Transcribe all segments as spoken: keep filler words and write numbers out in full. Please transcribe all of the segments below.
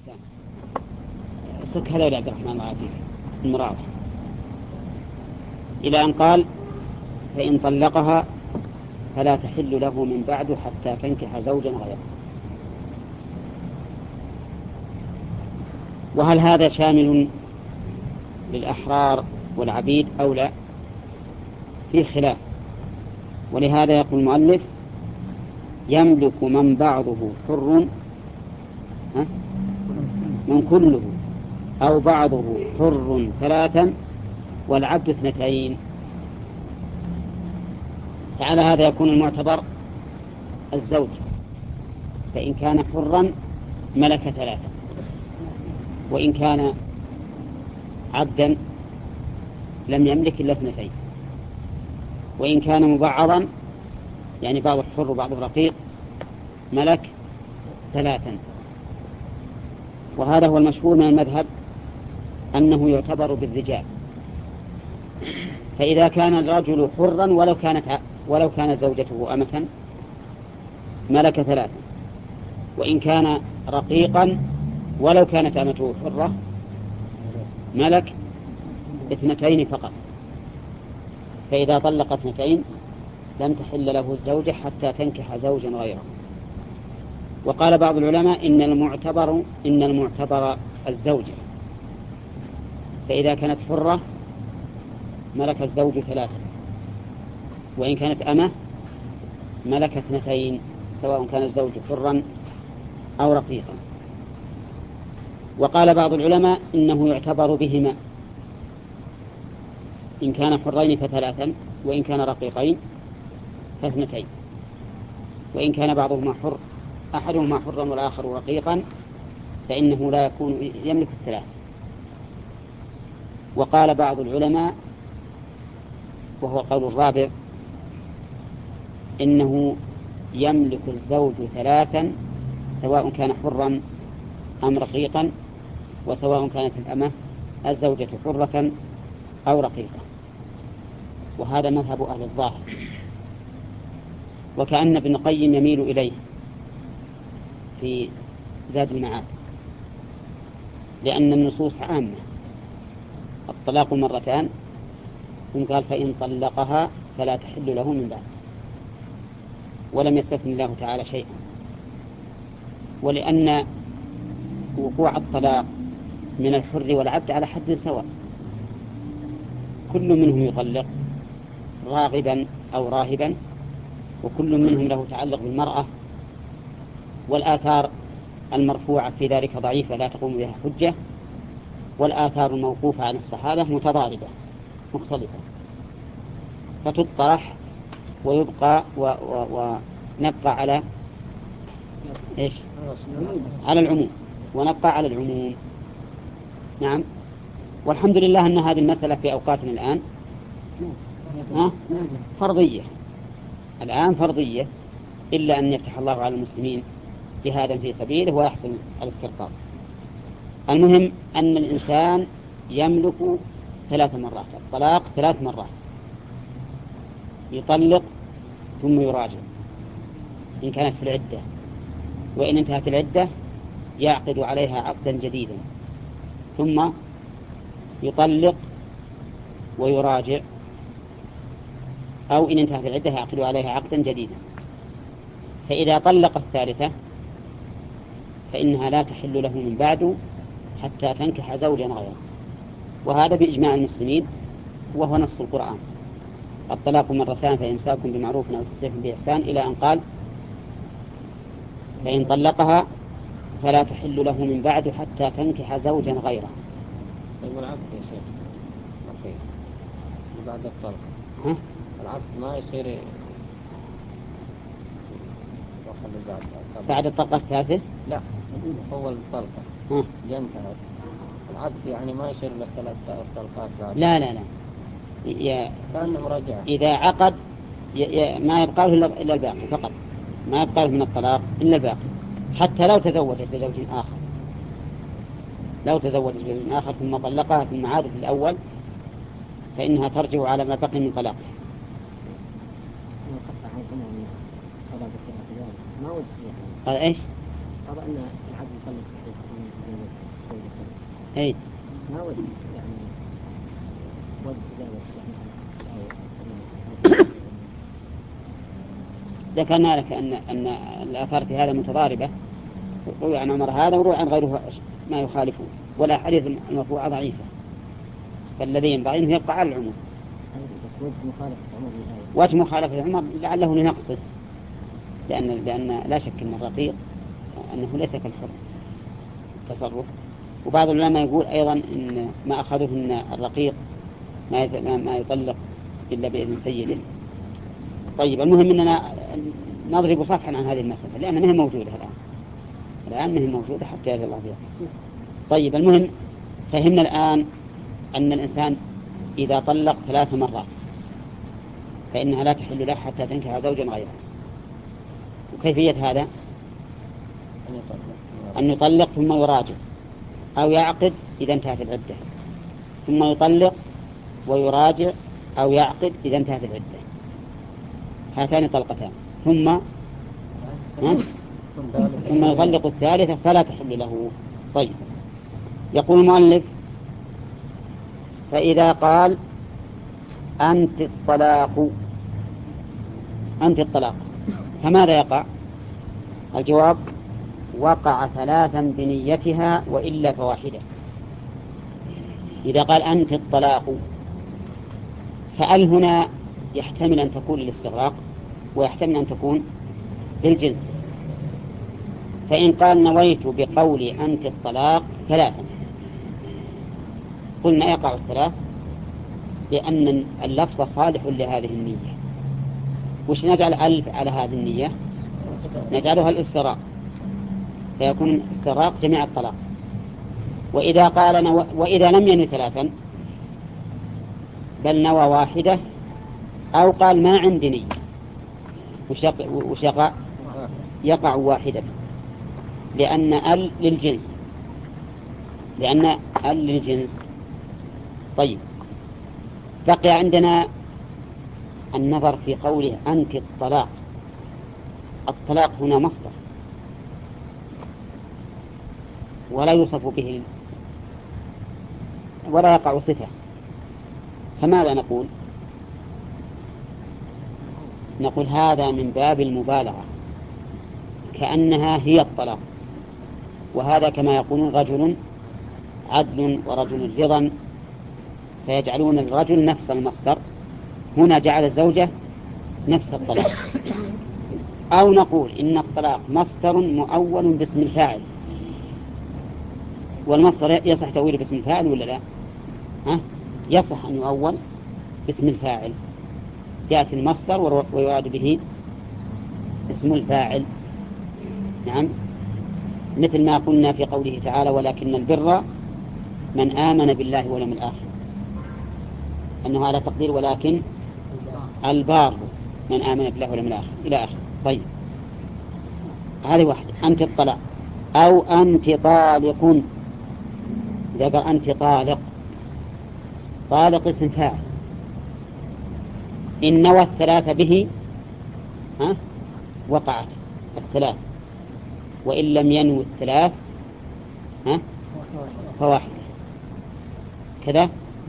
الإحسان. صك هذا يا عبد الرحمن الله يعافيك المراوح إلى أن قال فإن طلقها فلا تحل له من بعد حتى تنكح زوجا غيره. وهل هذا شامل للأحرار والعبيد أو لا؟ في خلاف، ولهذا يقول المؤلف يملك من بعضه حر من كله أو بعضه حر ثلاثا والعبد اثنتين. فعلى هذا يكون المعتبر الزوج، فإن كان حرا ملك ثلاثا، وإن كان عبدا لم يملك إلا اثنتين، وإن كان مبعضا يعني بعض حر وبعض رقيق ملك ثلاثا. وهذا هو المشهور من المذهب أنه يعتبر بالرجال. فإذا كان الرجل حرا ولو كانت ولو كانت زوجته أمة ملك ثلاثا، وإن كان رقيقا ولو كانت أمته حرة ملك اثنتين فقط. فإذا طلق اثنتين لم تحل له الزوجة حتى تنكح زوجا غيره. وقال بعض العلماء إن المعتبر إن المعتبر الزوجة، فإذا كانت حرة ملك الزوج ثلاثة، وإن كانت أمة ملك اثنتين سواء كان الزوج حرا أو رقيقا. وقال بعض العلماء إنه يعتبر بهما، إن كان حرين فثلاثا، وإن كان رقيقين فاثنتين، وإن كان بعضهما حر أحدهما حرا والآخر رقيقا فإنه لا يكون يملك الثلاث. وقال بعض العلماء وهو قول الرابع إنه يملك الزوج ثلاثا سواء كان حرا أم رقيقا، وسواء كانت الأمة الزوجة حرة أو رقيقة. وهذا مذهب أهل الظاهر، وكأن ابن القيم يميل إليه في زاد المعاد، لأن النصوص عامة. الطلاق مرتان، ثم قال فإن طلقها فلا تحل له من بعد، ولم يستثن الله تعالى شيئا. ولأن وقوع الطلاق من الحر والعبد على حد سواء، كل منهم يطلق راغبا أو راهبا، وكل منهم له تعلق بالمرأة، والآثار المرفوعة في ذلك ضعيفة لا تقوم بها حجة، والآثار الموقوفة عن الصحابة متضاربة مختلفة، فتطرح ويبقى و و ونبقى على إيش؟ على العموم، ونبقى على العموم. نعم. والحمد لله أن هذه المسألة في أوقاتنا الآن ها؟ فرضية الآن فرضية، إلا أن يفتح الله على المسلمين جهادا في سبيله ويحصل على الاسترقاق. المهم أن الإنسان يملك ثلاث مرات، الطلاق ثلاث مرات، يطلق ثم يراجع إن كانت في العدة، وإن انتهت العدة يعقد عليها عقدا جديدا، ثم يطلق ويراجع، أو إن انتهت العدة يعقد عليها عقدا جديدا. فإذا طلق الثالثة فإنها لا تحل له من بعد حتى تنكح زوجا غيره. وهذا بإجماع المسلمين، وهو نص القرآن: الطلاق مرتان فإمساك بمعروف أو تسريح بإحسان، إلى أن قال فإن طلقها فلا تحل له من بعد حتى تنكح زوجا غيره. العبد يا شيخ أخي بعد الطلق ها؟ العبد ما يصير بعد الطلقة الثالثة؟ لا، أول طلقة جنتها العبد يعني ما يصير له ثلاث طلقات بعد. لا لا لا ي... كأنه مرجع. إذا عقد ي... ي... ما يبقى له إلا الباقي فقط، ما يبقى له من الطلاق إلا الباقي، حتى لو تزوجت بزوج آخر. لو تزوجت بزوج آخر ثم طلقها ثم عادت الأول فإنها ترجع على ما بقي من طلاقه. ما هذا إيش؟ هذا أن العبد أي ما ودي يعني ودي ذكرنا لك أن أن الآثار في هذا متضاربة، روي عن عمر هذا وروي عن غيره ما يخالفه، ولا حديث المرفوعة ضعيفة، فالذي ينبغي أنه يبقى على العموم. وجه مخالفة عمر لعله لنقصه، لأن لأن لا شك أن الرقيق أنه ليس كالحر التصرف. وبعض العلماء يقول أيضا إن ما أخذوه أن الرقيق ما ما يطلق إلا بإذن سيده. طيب المهم أننا نضرب صفحا عن هذه المسألة لأنها ما هي موجودة الآن، الآن ما هي موجودة حتى يأتي الله فيها. طيب المهم فهمنا الآن أن الإنسان إذا طلق ثلاث مرات فإنها لا تحل له حتى تنكح زوجا غيره. وكيفية هذا؟ أن يطلق ثم يراجع، أو يعقد إذا انتهت العدة، ثم يطلق ويراجع، أو يعقد إذا انتهت العدة. هاتان طلقتان، ثم ثم يطلق الثالثة فلا تحل له. طيب يقول المؤلف: فإذا قال أنت الطلاق أنت الطلاق فماذا يقع؟ الجواب: وقع ثلاثا بنيتها وإلا فواحدة. إذا قال أنت الطلاق فأل هنا يحتمل أن تكون للاستغراق ويحتمل أن تكون للجنس. فإن قال نويت بقولي أنت الطلاق ثلاثا قلنا يقع الثلاث لأن اللفظ صالح لهذه النية. وش نجعل ألف على هذه النية؟ نجعلها الاستغراق، فيكون استغراق جميع الطلاق. وإذا قال نو... وإذا لم ينوي ثلاثا بل نوى واحدة، أو قال ما عندي نية، وش يقع؟ يقع واحدة، لأن ال للجنس لأن ال للجنس. طيب بقي عندنا النظر في قوله أنت الطلاق. الطلاق هنا مصدر ولا يوصف به ولا يقع صفة، فماذا نقول؟ نقول هذا من باب المبالغة، كأنها هي الطلاق. وهذا كما يقولون رجل عدل ورجل رضا، فيجعلون الرجل نفس المصدر، هنا جعل الزوجة نفس الطلاق. أو نقول إن الطلاق مصدر مؤول باسم الفاعل، والمصدر يصح تأويله باسم الفاعل ولا لا؟ ها؟ يصح أن يؤول باسم الفاعل، يأتي المصدر ويراد به اسم الفاعل. نعم، مثل ما قلنا في قوله تعالى: ولكن البر من آمن بالله واليوم الآخر، أنه على تقدير ولكن البار من آمن بالله واليوم الآخر إلى آخر. طيب هذه واحدة، أنت الطلاق. أو أنت طالق، إذا قال أنت طالق، طالق اسم فاعل، إن نوى الثلاثة به ها وقعت الثلاث، وإن لم ينوي الثلاث ها فواحد كذا.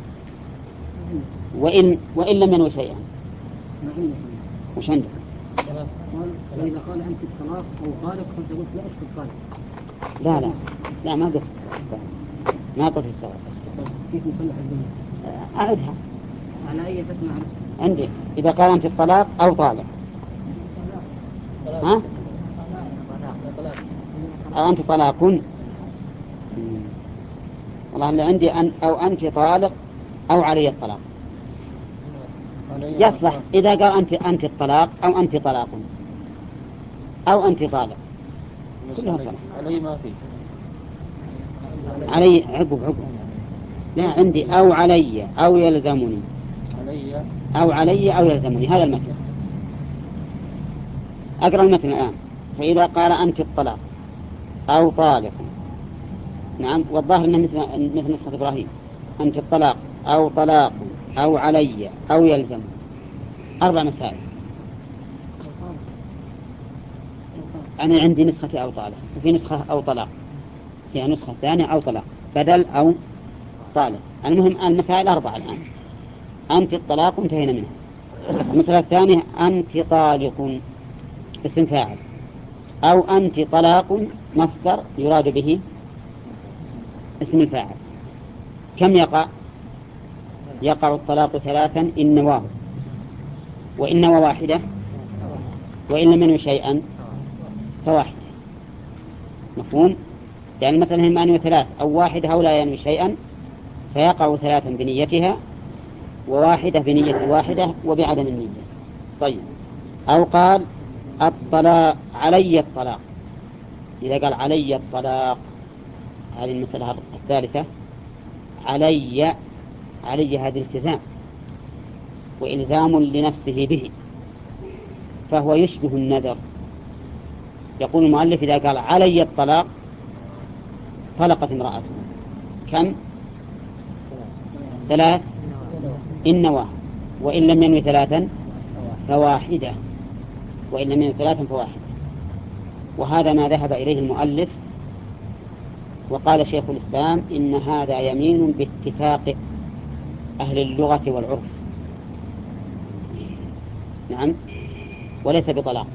وإن وإن لم ينوي شيئا وش عندك؟ إذا قال أنت الطلاق أو طالق فأنت قلت لا أسكت طالق. لا لا لا ما قلت ما قلت الطلاق. كيف نصلح الجملة؟ أعدها على أي أساس معرفة؟ عندي إذا قال أنت الطلاق أو طالق ها أو أنت طلاق. والله اللي عندي أن أو أنت طالق أو علي الطلاق يصلح. إذا قال أنت أنت الطلاق أو أنت طلاق أو أنت طالق كلها صلاح. علي ما في علي عقب عقب لا عندي أو علي أو يلزمني علي أو علي أو يلزمني. هذا المثل. أقرأ المثل الآن: فإذا قال أنت الطلاق أو طالق، نعم، والظاهر أنه مثل مثل نسخة إبراهيم، أنت الطلاق أو طلاق أو علي أو يلزم. أربع مسائل. أنا عندي نسخة أو طالق وفي نسخة أو طلاق. فيها نسخة ثانية أو طلاق، بدل أو طالق. المهم المسائل أربعة الآن. أنت الطلاق انتهينا منها. المسألة الثانية أنت طالق اسم فاعل، أو أنت طلاق مصدر يراد به اسم الفاعل. كم يقع؟ يقع الطلاق ثلاثا إن نواه، وإن نوى واحدة، وإن لم ينوي شيئا فواحدة. مفهوم؟ يعني مثلا هم أنوي ثلاث أو واحدة أو لا ينوي شيئا فيقع ثلاثا بنيتها، وواحدة بنية الواحدة وبعدم النية. طيب، أو قال الطلاق علي الطلاق، إذا قال علي الطلاق، هذه المسألة الثالثة. علي علي هذا التزام وإلزام لنفسه به، فهو يشبه النذر. يقول المؤلف إذا قال علي الطلاق طلقت امرأته كم؟ ثلاث إن نواه، وإن لم ينوي ثلاثا فواحدة، وإن لم ينوي ثلاثا فواحدة. وهذا ما ذهب إليه المؤلف. وقال شيخ الإسلام إن هذا يمين باتفاق أهل اللغة والعرف، نعم، وليس بطلاق.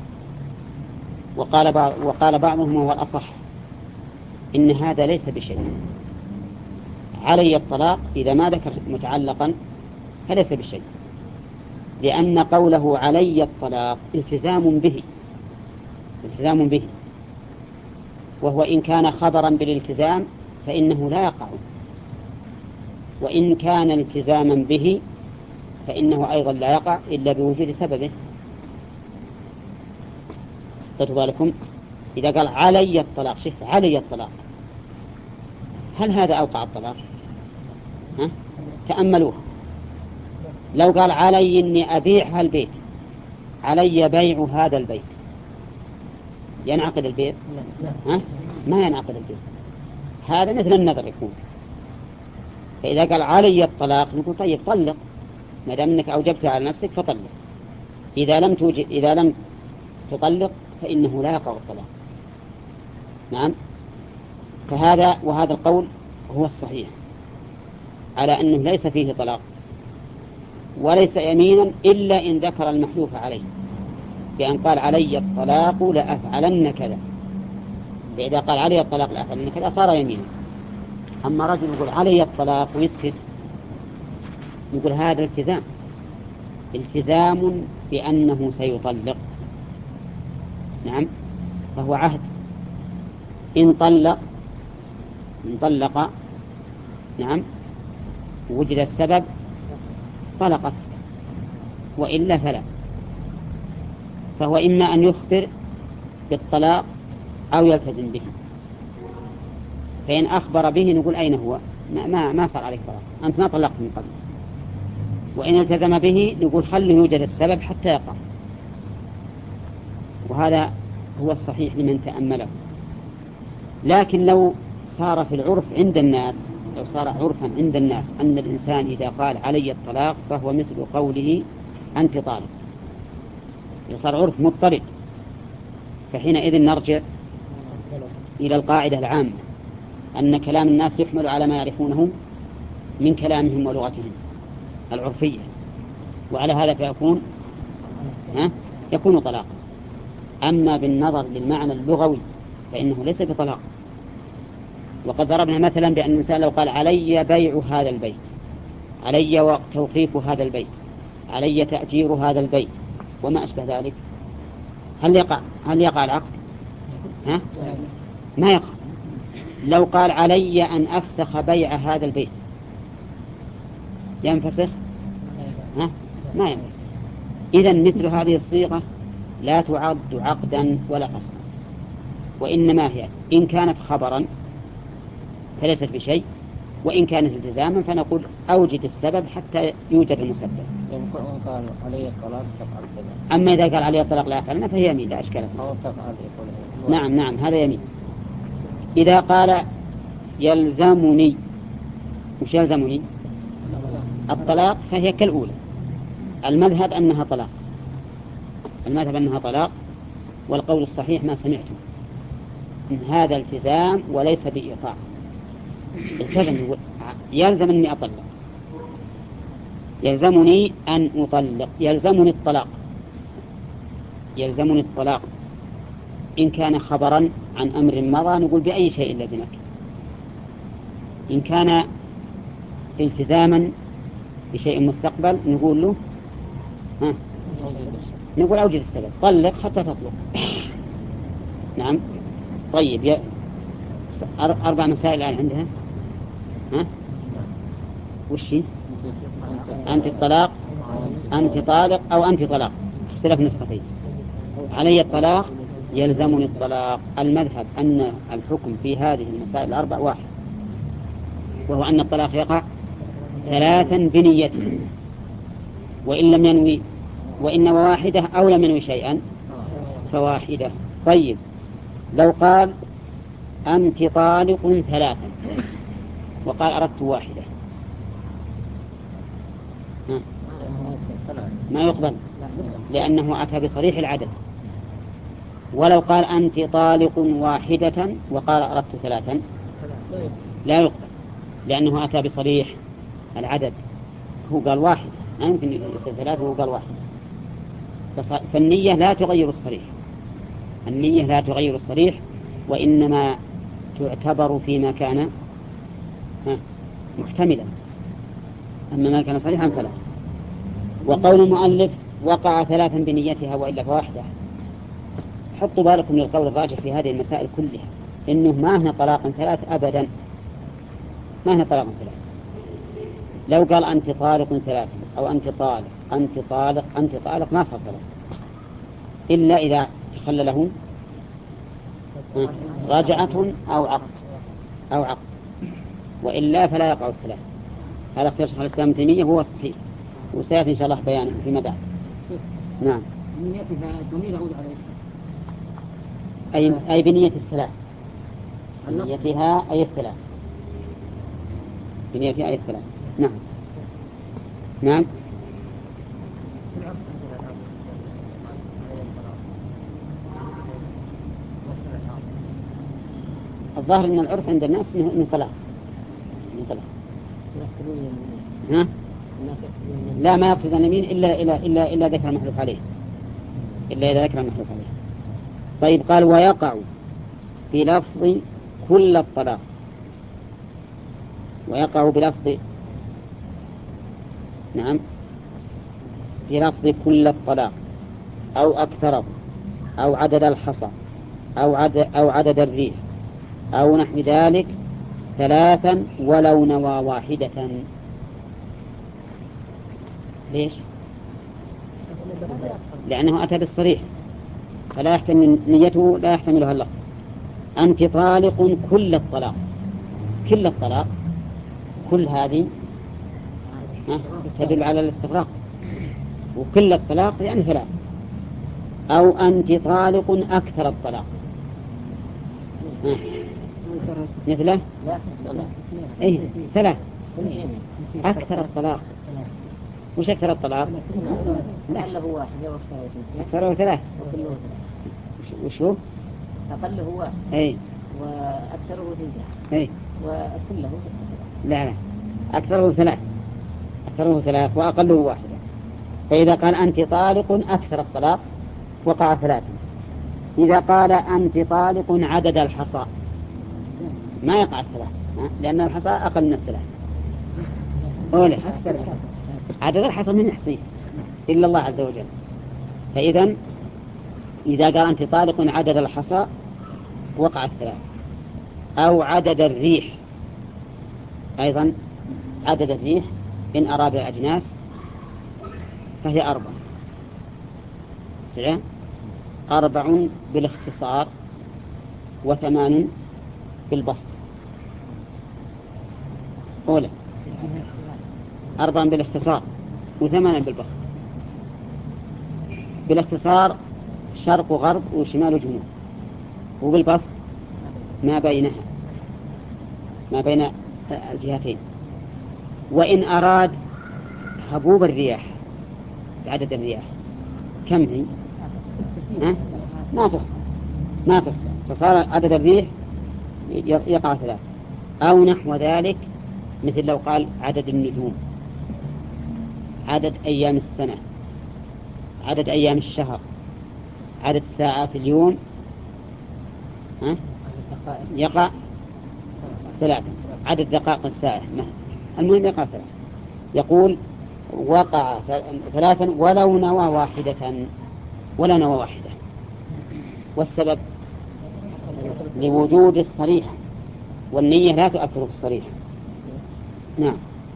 وقال بعض وقال بعضهم هو الأصح، إن هذا ليس بشيء. علي الطلاق إذا ما ذكر متعلقا فليس بشيء، لأن قوله علي الطلاق التزام به، التزام به، وهو إن كان خبرا بالالتزام فإنه لا يقع، وإن كان التزاما به فإنه أيضا لا يقع إلا بوجود سببه. خذوا بالكم، إذا قال علي الطلاق، شف علي الطلاق، هل هذا أوقع الطلاق؟ ها؟ تأملوه. لو قال علي إني أبيع هالبيت، علي بيع هذا البيت، ينعقد البيع؟ ها؟ ما ينعقد البيع. هذا مثل النذر يكون. فإذا قال علي الطلاق نقول طيب طلق، ما دام أنك أوجبتها على نفسك فطلق. إذا لم توجب إذا لم تطلق فإنه لا يقع الطلاق. نعم. فهذا وهذا القول هو الصحيح، على أنه ليس فيه طلاق وليس يمينا إلا إن ذكر المحلوف عليه، بأن قال علي الطلاق لأفعلن كذا. فإذا قال علي الطلاق لأفعلن كذا صار يمينا. أما رجل يقول علي الطلاق ويسكت، يقول هذا التزام، التزام بأنه سيطلق. نعم، فهو عهد. إن طلق إن طلق نعم وجد السبب طلقت، وإلا فلا. فهو إما أن يخبر بالطلاق أو يلتزم به. فإن أخبر به نقول أين هو؟ ما, ما, ما صار عليك طلاق، أنت ما طلقت من قبل. وإن التزم به نقول خله يوجد السبب حتى يقع. وهذا هو الصحيح لمن تأمله. لكن لو صار في العرف عند الناس، لو صار عرفا عند الناس أن الإنسان إذا قال علي الطلاق فهو مثل قوله أنت طالق، صار عرف مضطرد، فحينئذ نرجع إلى القاعدة العامة أن كلام الناس يحمل على ما يعرفونه من كلامهم ولغتهم العرفية، وعلى هذا فيكون ها يكون طلاقا. أما بالنظر للمعنى اللغوي فإنه ليس بطلاق. وقد ضربنا مثلا بأن الإنسان لو قال علي بيع هذا البيت، علي توقيف هذا البيت، علي تأجير هذا البيت، وما أشبه ذلك، هل يقع هل يقع العقد؟ ها؟ ما يقع. لو قال علي أن أفسخ بيع هذا البيت ينفسخ؟ ها؟ ما ينفسخ. إذن مثل هذه الصيغة لا تعد عقدا ولا فسخا، وإنما هي إن كانت خبرا فليست بشيء، وإن كانت التزاما فنقول أوجد السبب حتى يوجد المسبب. قال علي الطلاق تفعل كذا. أما إذا قال علي الطلاق لا أفعلنا فهي يمين لا أشكال فيه. أو تفعل يقول. نعم نعم هذا يمين. إذا قال يلزمني، وش يلزمني؟ الطلاق، فهي كالأولى. المذهب أنها طلاق، المذهب أنها طلاق، والقول الصحيح ما سمعته. إن هذا التزام وليس بإيقاع. التزم يلزم أني أطلق، يلزمني أن أطلق، يلزمني الطلاق، يلزمني الطلاق. إن كان خبرا عن أمر مضى نقول بأي شيء لزمك. إن كان التزاما بشيء مستقبل نقول له ها نقول أوجد السبب، طلق حتى تطلق. نعم. طيب يا أربع مسائل الآن عندها. ها وش هي؟ أنت الطلاق، أنت طالق، أو أنت طلاق، اختلاف نسختين. علي الطلاق، يلزمني الطلاق. المذهب أن الحكم في هذه المسائل الأربع واحد، وهو أن الطلاق يقع ثلاثا بنيته، وإن لم ينوي، وإن واحدة أو لم ينوي شيئا فواحدة. طيب لو قال أنت طالق ثلاثا وقال أردت واحدة، ما يقبل لأنه أتى بصريح العدد. ولو قال أنت طالق واحدة وقال أردت ثلاثا لا يقبل لأنه أتى بصريح العدد، هو قال واحد، ما يمكن يصير ثلاثة وهو قال واحد. فالنية لا تغير الصريح، النية لا تغير الصريح، وإنما تعتبر فيما كان محتملا، أما ما كان صريحا فلا. وقول المؤلف وقع ثلاثا بنيتها وإلا فواحدة، حطوا بالكم للقول الراجح في هذه المسائل كلها، إنه ما هنا طلاق ثلاث أبدا، ما هنا طلاق ثلاث. لو قال أنت طالق ثلاث أو أنت طالق أنت طالق أنت طالق ما صار ثلاث، إلا إذا تخلى له رجعة أو عقد أو عقد، وإلا فلا يقع الثلاث. هذا اختيار شيخ الإسلام ابن تيمية هو الصحيح، وسيأتي إن شاء الله بيانه فيما بعد. نعم. بنيتها الضمير يعود عليه أي أي بنية الثلاث، بنيتها أي الثلاث، بنيتها أي الثلاث. نعم. نعم. الظاهر أن العرف عند الناس إنه طلاق، إنه طلاق. ها؟ لا ما يقصد اليمين إلا إلا إلا إلا ذكر المحلوف عليه، إلا إذا ذكر المحلوف عليه. طيب قال ويقع في لفظ كل الطلاق، ويقع بلفظ نعم في لفظ كل الطلاق أو أكثره أو عدد الحصى أو عدد أو عدد الريح أو نحو ذلك ثلاثا ولو نوى واحدة. ليش؟ لأنه أتى بالصريح فلا يحتمل نيته، لا يحتملها اللفظ. أنت طالق كل الطلاق، كل الطلاق، كل هذه تدل على الاستغراق، وكل الطلاق يعني ثلاث. أو أنت طالق أكثر الطلاق مثله إيه ثلاث أكثر الطلاق. وش أكثر الطلاق؟ أقله واحد أكثره ثلاث. وش هو؟ أقله واحد أي وأكثره ثلاث. أي وكله لا لا أكثره ثلاث، أكثره ثلاث وأقله واحدة. فإذا قال أنت طالق أكثر الطلاق وقع ثلاثة. إذا قال أنت طالق عدد الحصى ما يقع الثلاث، لأن الحصى أقل من الثلاث. أولا عدد الحصى من يحصيه إلا الله عز وجل. فإذا إذا قال أنت طالق عدد الحصى وقع الثلاث. أو عدد الريح، أيضا عدد الريح إن أراد الأجناس فهي أربعة، سبعة أربع بالاختصار وثمان بالبسط. أولا أربع بالاختصار وثمان بالبسط. بالاختصار شرق وغرب وشمال وجنوب، وبالبسط ما بينها، ما بين الجهتين. وإن أراد هبوب الرياح، عدد الرياح كم هي؟ ها؟ ما تحصى، ما تحصى فصار عدد الريح يقع ثلاث، أو نحو ذلك، مثل لو قال عدد النجوم، عدد أيام السنة، عدد أيام الشهر، عدد ساعات اليوم، ها؟ يقع ثلاثة، عدد دقائق الساعة، المهم يقع ثلاثة. يقول وقع ثلاثا ولو نوى واحدة، ولا نوى واحدة، والسبب لوجود الصريح، والنية لا تؤثر في الصريح. نعم.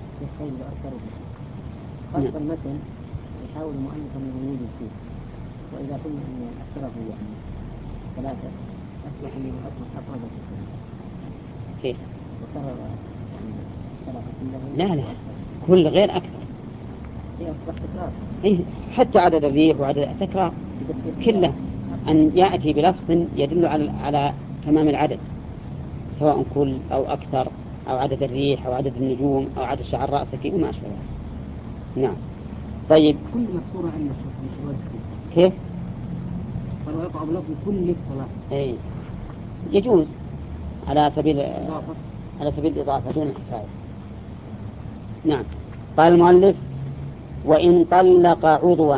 قصد المتن يحاول المؤلف أن يوجد فيه، وإذا كنا أن أكثره يعني ثلاثة أصبح أنه أفرد الكلام. كيف؟ وكرر يعني الثلاثة كلها. لا لا، كل غير أكثر. هي أصبح تكرار. إيه، حتى عدد الريح وعدد التكرار كله أن يأتي بلفظ يدل على على تمام العدد، سواء كل أو أكثر، أو عدد الريح أو عدد النجوم أو عدد شعر رأسك وما أشبه ذلك. نعم. طيب كل مكسورة عندنا كيف؟ فلو يقع بلفظ كل الصلاة. إيه، يجوز على سبيل على سبيل الإضافة دون الحكاية. نعم. قال المؤلف وإن طلق عضوا.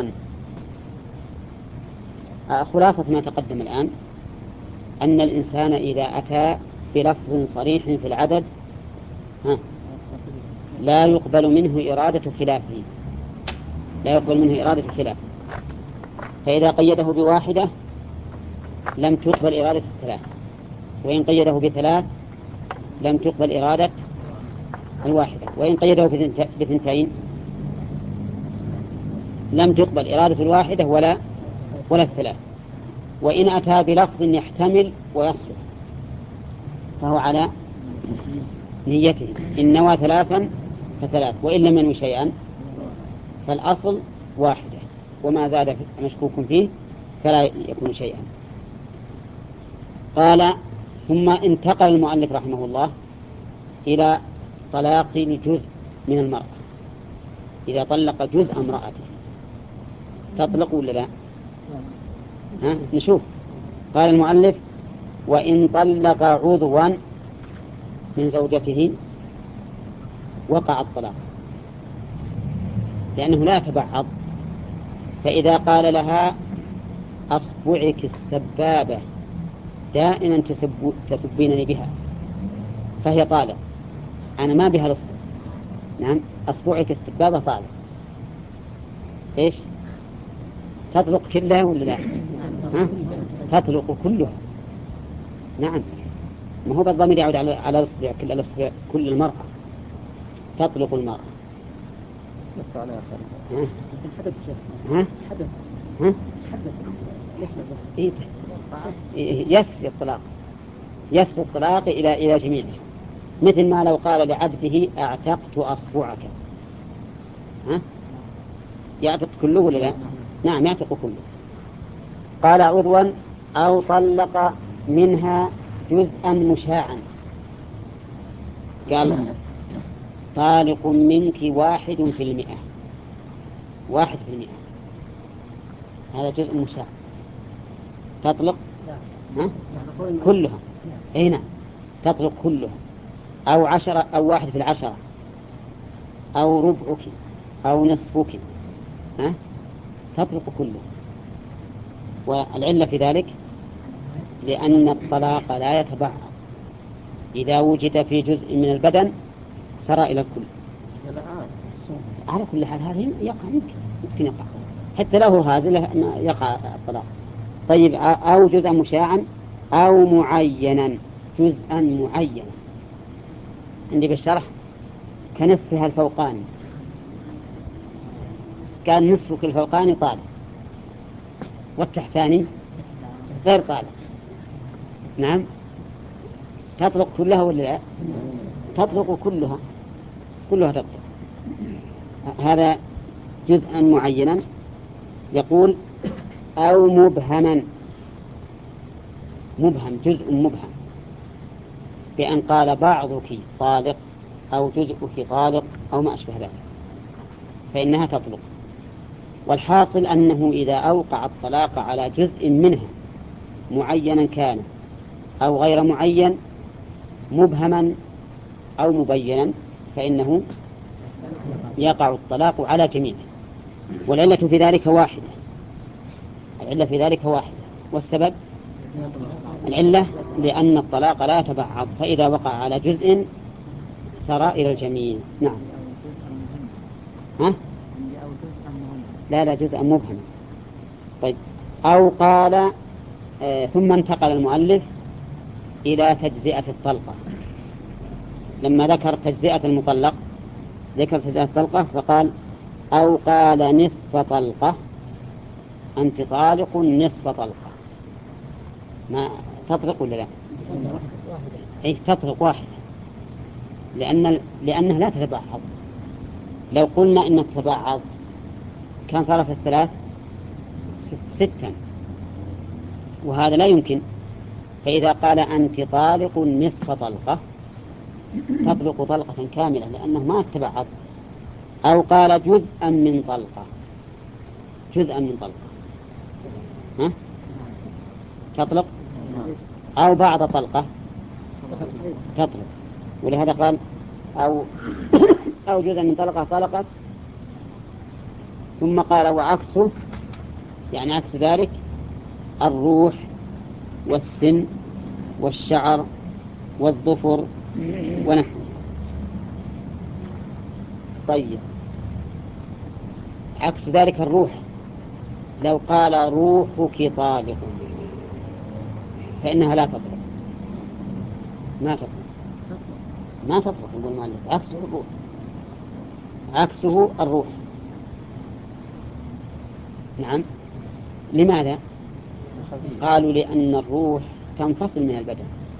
خلاصة ما تقدم الآن أن الإنسان إذا أتى بلفظ صريح في العدد ها لا يقبل منه إرادة خلافه، لا يقبل منه إرادة خلافه. فإذا قيده بواحدة لم تقبل إرادة الثلاث، وإن قيده بثلاث لم تقبل إرادة الواحدة، وإن قيده بثنتين لم تقبل إرادة الواحدة ولا ولا الثلاث. وإن أتى بلفظ يحتمل ويصلح فهو على نيته، إن نوى ثلاثا فثلاث، وإن لم ينوي شيئا فالأصل واحدة، وما زاد مشكوك فيه فلا يكون شيئا. قال ثم انتقل المؤلف رحمه الله إلى طلاق الجزء من المرأة. إذا طلق جزء امرأته تطلق ولا لا؟ ها؟ نشوف. قال المؤلف وإن طلق عضوا من زوجته وقع الطلاق، لأنه لا يتبعض. فإذا قال لها أصبعك السبابة دائما تسب تسبينني بها فهي طالق، أنا ما بها الأصبع. نعم، أصبعك السبابة طالق. إيش؟ تطلق كلها ولا لا؟ ها؟ تطلق كلها. نعم، ما هو بالضمير يعود على على الأصبع، كل الأصبع كل المرأة تطلق المرأة. بس على آخر. ها؟ حدث ها؟ حدث ها؟ حدث ليش بس؟ إيه؟ إيه يسري الطلاق، يسري الطلاق إلى إلى جميعه، مثل ما لو قال لعبده أعتقت أصبعك. ها؟ يعتق كله ولا لا؟ نعم يعتق كله. قال عضوا أو طلق منها جزءا مشاعا، قال طالق منك واحد في المئة، واحد في المئة هذا جزء مشاع، تطلق ها؟ كلها. أي نعم، تطلق كلها، أو عشرة أو واحد في العشرة، أو ربعك أو نصفك، ها؟ تطلق كله. والعلة في ذلك لأن الطلاق لا يتبعض، إذا وجد في جزء من البدن سرى إلى الكل. على كل حال هذا يقع، يمكن يمكن يقع حتى له هازله يقع الطلاق. طيب أو جزءا مشاعا أو معينا، جزءا معينا عندي بالشرح كنصفها الفوقاني، كان نصفك الفوقاني طالق والتحتاني غير طالق. نعم، تطلق كلها ولا لا؟ تطلق كلها، كلها تطلق. هذا جزءا معينا. يقول أو مبهما، مبهم، جزء مبهم، بأن قال بعضك طالق أو جزءك طالق أو ما أشبه ذلك، فإنها تطلق. والحاصل أنه إذا أوقع الطلاق على جزء منها معينا كان أو غير معين مبهما أو مبينا فإنه يقع الطلاق على جميعه. والعلة في ذلك واحدة، العلة في ذلك واحدة. والسبب العلة لأن الطلاق لا يتبعض، فإذا وقع على جزء سرى إلى الجميع. نعم. ها؟ لا لا جزءا مبهم. طيب. أو قال آه ثم انتقل المؤلف إلى تجزئة الطلقة. لما ذكر تجزئة المطلق ذكر تجزئة الطلقة فقال أو قال نصف طلقة أنت طالق نصف طلقة. ما تطلق ولا لا؟ أي تطلق واحدة، لأن لأنها لا تتبعض. لو قلنا إن تتبعض كان صارت الثلاث ستا، وهذا لا يمكن. فإذا قال أنت طالق نصف طلقة تطلق طلقة كاملة لأنه ما تتبعض. أو قال جزءا من طلقة جزءا من طلقة ها؟ تطلق. أو بعض طلقة تطلق. ولهذا قال أو أو جزءا من طلقة طلقت. ثم قال وعكسه، يعني عكس ذلك الروح والسن والشعر والظفر ونحوه. طيب، عكس ذلك الروح، لو قال روحك طالق فإنها لا تطلق، ما تطلق ما تطلق يقول المؤلف. عكسه الروح عكسه الروح. نعم. لماذا؟ قالوا لأن الروح تنفصل من البدن،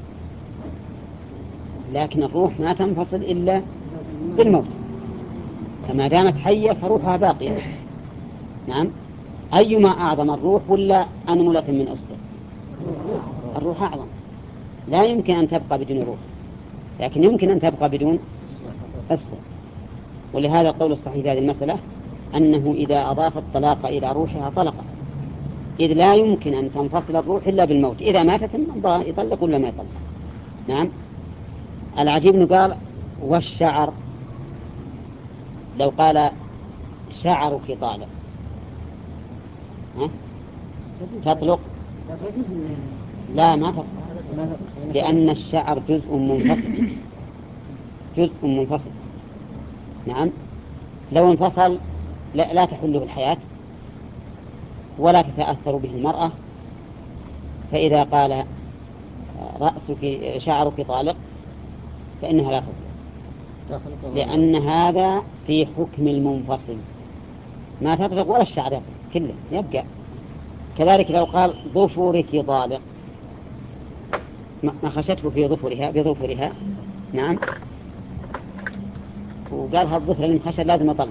لكن الروح ما تنفصل إلا بالموت، فما دامت حية فروحها باقية. نعم. أيما أعظم الروح ولا أنملة من أصله؟ الروح أعظم، لا يمكن أن تبقى بدون روح، لكن يمكن أن تبقى بدون أصله. ولهذا القول الصحيح في هذه المسألة أنه إذا أضاف الطلاق إلى روحها طلقة، إذ لا يمكن أن تنفصل الروح إلا بالموت. إذا ماتت يطلق ولا ما يطلق. نعم. العجيب أنه قال والشعر، لو قال شعرك طالق ها؟ تطلق؟ لا ما تطلق، لأن الشعر جزء منفصل جزء منفصل. نعم. لو انفصل لا, لا تحله الحياة ولا تتأثر به المرأة. فإذا قال رأسك شعرك طالق فإنها لا تطلق، لأن هذا في حكم المنفصل، ما تطلق ولا الشعر يطلق كله يبقى. كذلك لو قال ظفرك طالق ما خشته في ظفرها بظفرها. نعم. وقال هالظفر اللي خشت لازم أطلق.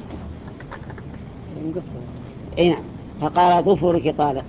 اي نعم. فقال ظفرك طالق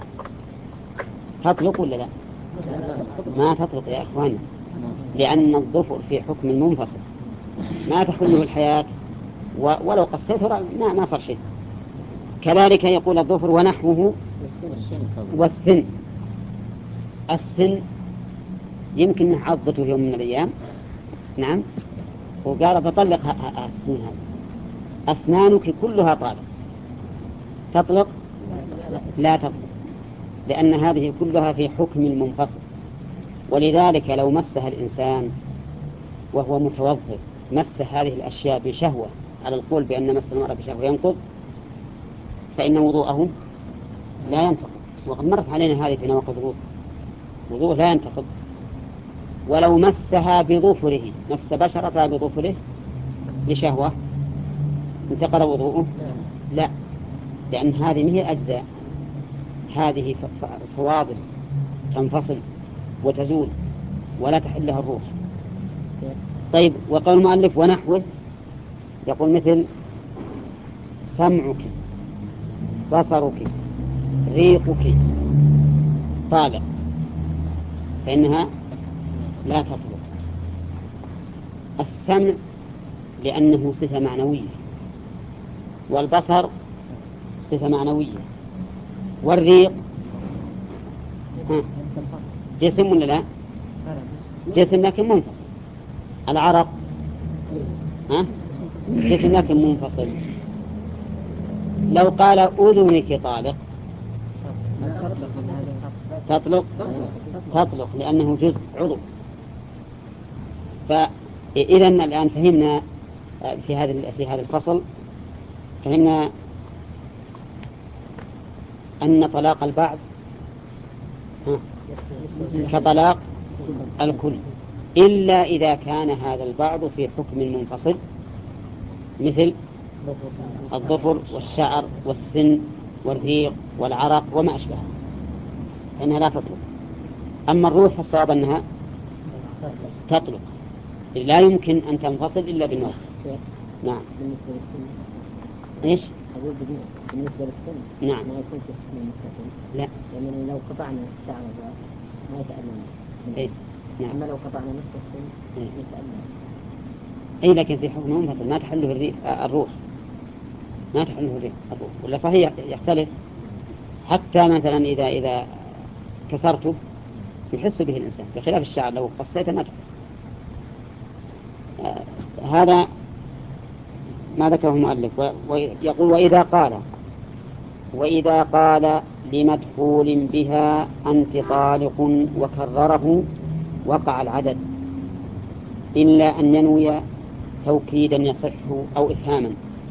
تطلق ولا لا؟ ما تطلق يا اخواني، لان الظفر في حكم المنفصل ما تحله الحياة، ولو قصيته ما ما صار شيء. كذلك يقول الظفر ونحوه والسن. السن يمكن عضته في يوم من الايام. نعم. وقال بطلق السنين هذه. اسنانك كلها طالق تطلق؟ لا تطلق، لأن هذه كلها في حكم المنفصل. ولذلك لو مسها الإنسان وهو متوضئ مس هذه الأشياء بشهوة، على القول بأن مس المرأة بشهوة ينقض، فإن وضوءه لا ينتقض. وقد مرت علينا هذه في نواقض الوضوء، وضوءه لا ينتقض. ولو مسها بظفره، مس بشرتها بظفره بشهوة انتقض وضوءه؟ لا، لأن هذه ما هي أجزاء، هذه فواضل تنفصل وتزول ولا تحلها الروح. طيب. وقال المؤلف ونحوه، يقول مثل سمعك بصرك ريقك طالق فإنها لا تطلق. السمع لأنه صفة معنوية، والبصر صفة معنوية، والريق جسم ولا لا؟ جسم لكن منفصل. العرق ها؟ جسم لكن منفصل. لو قال أذنك طالق تطلق تطلق لأنه جزء عضو. فإذا الآن فهمنا في هذا في هذا الفصل فهمنا أن طلاق البعض كطلاق الكل، إلا إذا كان هذا البعض في حكم منفصل مثل الظفر والشعر والسن والريق والعرق وما أشبهه، فإنها لا تطلق. أما الروح فالصواب أنها تطلق، لا يمكن أن تنفصل إلا بالنوع. نعم. إيش؟ أقول بالنسبة للسن نعم. ما يكون في حكم المتصل. لا. لأن لو قطعنا شعر الرأس ما يتألم. إيه؟ نعم. أما لو قطعنا نصف السن إيه؟ يتألم. أي لكن في حكم منفصل ما تحله الريح الروح، ما تحله الريح الروح، ولا صحيح يختلف. حتى مثلا إذا إذا كسرته يحس به الإنسان، بخلاف الشعر لو قصيته ما تحس. آه هذا ما ذكره المؤلف. ويقول وإذا قال وإذا قال لمدخول بها أنت طالق وكرره وقع العدد، إلا أن ينوي توكيدا يصح أو إفهاما.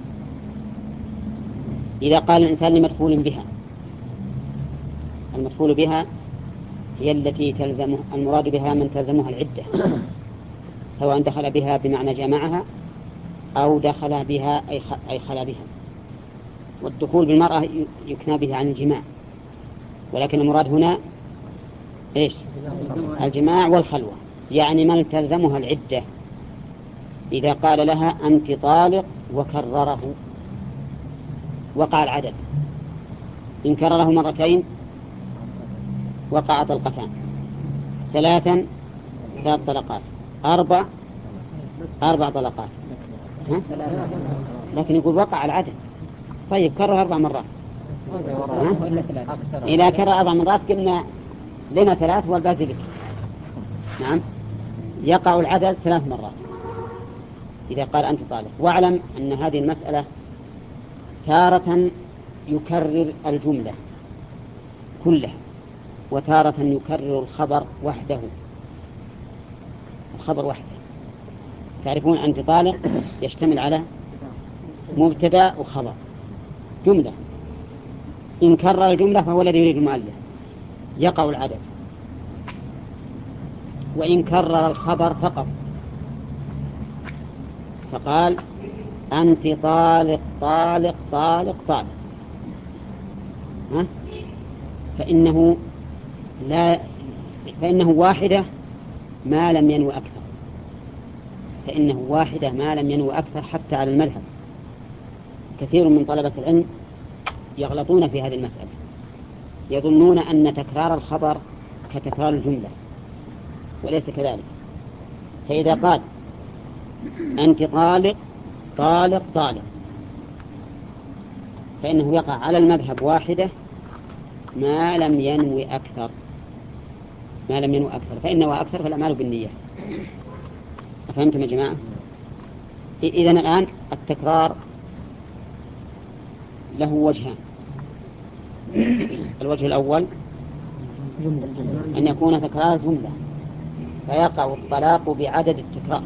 إذا قال الإنسان لمدخول بها، المدخول بها هي التي تلزم، المراد بها من تلزمها العدة، سواء دخل بها بمعنى جمعها أو دخل بها أي خلا بها. والدخول بالمرأة يكنى به عن الجماع، ولكن المراد هنا إيش؟ الجماع والخلوة، يعني من تلزمها العدة. إذا قال لها أنت طالق وكرره وقع العدد. إن كرره مرتين وقع طلقتان، ثلاثا ثلاث طلقات، أربع أربع طلقات. ها؟ لكن يقول وقع العدد. طيب كرر أربع مرات. إذا كرر أربع مرات قلنا لنا ثلاث والباقي لك. نعم، يقع العدد ثلاث مرات إذا قال أنت طالق. واعلم أن هذه المسألة تارة يكرر الجملة كلها، وتارة يكرر الخبر وحده. الخبر وحده. تعرفون أنت طالق يشتمل على مبتدأ وخبر جملة. إن كرر الجملة فهو الذي يريد المؤلف، يقع العدد. وإن كرر الخبر فقط فقال أنت طالق طالق طالق طالق، ها؟ فإنه لا فإنه واحدة ما لم ينو أكثر، فإنه واحدة ما لم ينو أكثر حتى على المذهب. كثير من طلبة العلم يغلطون في هذه المسألة، يظنون أن تكرار الخبر كتكرار الجملة، وليس كذلك. فإذا قال أنت طالق طالق طالق فإنه يقع على المذهب واحدة ما لم ينوي أكثر، ما لم ينوي أكثر، فإنه أكثر فالأعمال بالنية. أفهمتم يا جماعة؟ إذن الآن التكرار له وجهان. الوجه الأول أن يكون تكرار جملة فيقع الطلاق بعدد التكرار.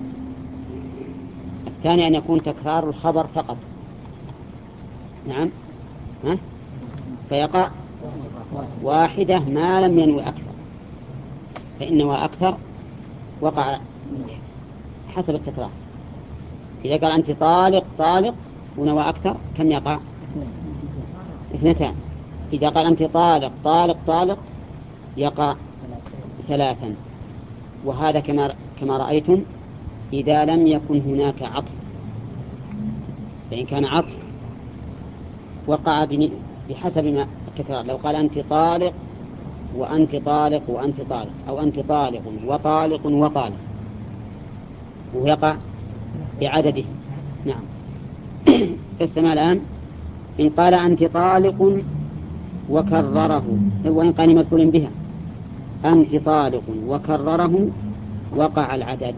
الثاني أن يكون تكرار الخبر فقط. نعم، ها؟ فيقع واحدة ما لم ينوي أكثر، فإنه أكثر وقع حسب التكرار. إذا قال أنت طالق طالق ونوى أكثر كم يقع؟ اثنتان. إذا قال أنت طالق طالق طالق يقع ثلاثا. وهذا كما كما رأيتم إذا لم يكن هناك عطف. فإن كان عطف وقع بحسب ما التكرار. لو قال أنت طالق وأنت طالق وأنت طالق، أو أنت طالق وطالق وطالق، ويقع بعدده. نعم. استمع الآن. إن قال أنت طالق وكرره، وإن قال مدخول بها أنت طالق وكرره وقع العدد،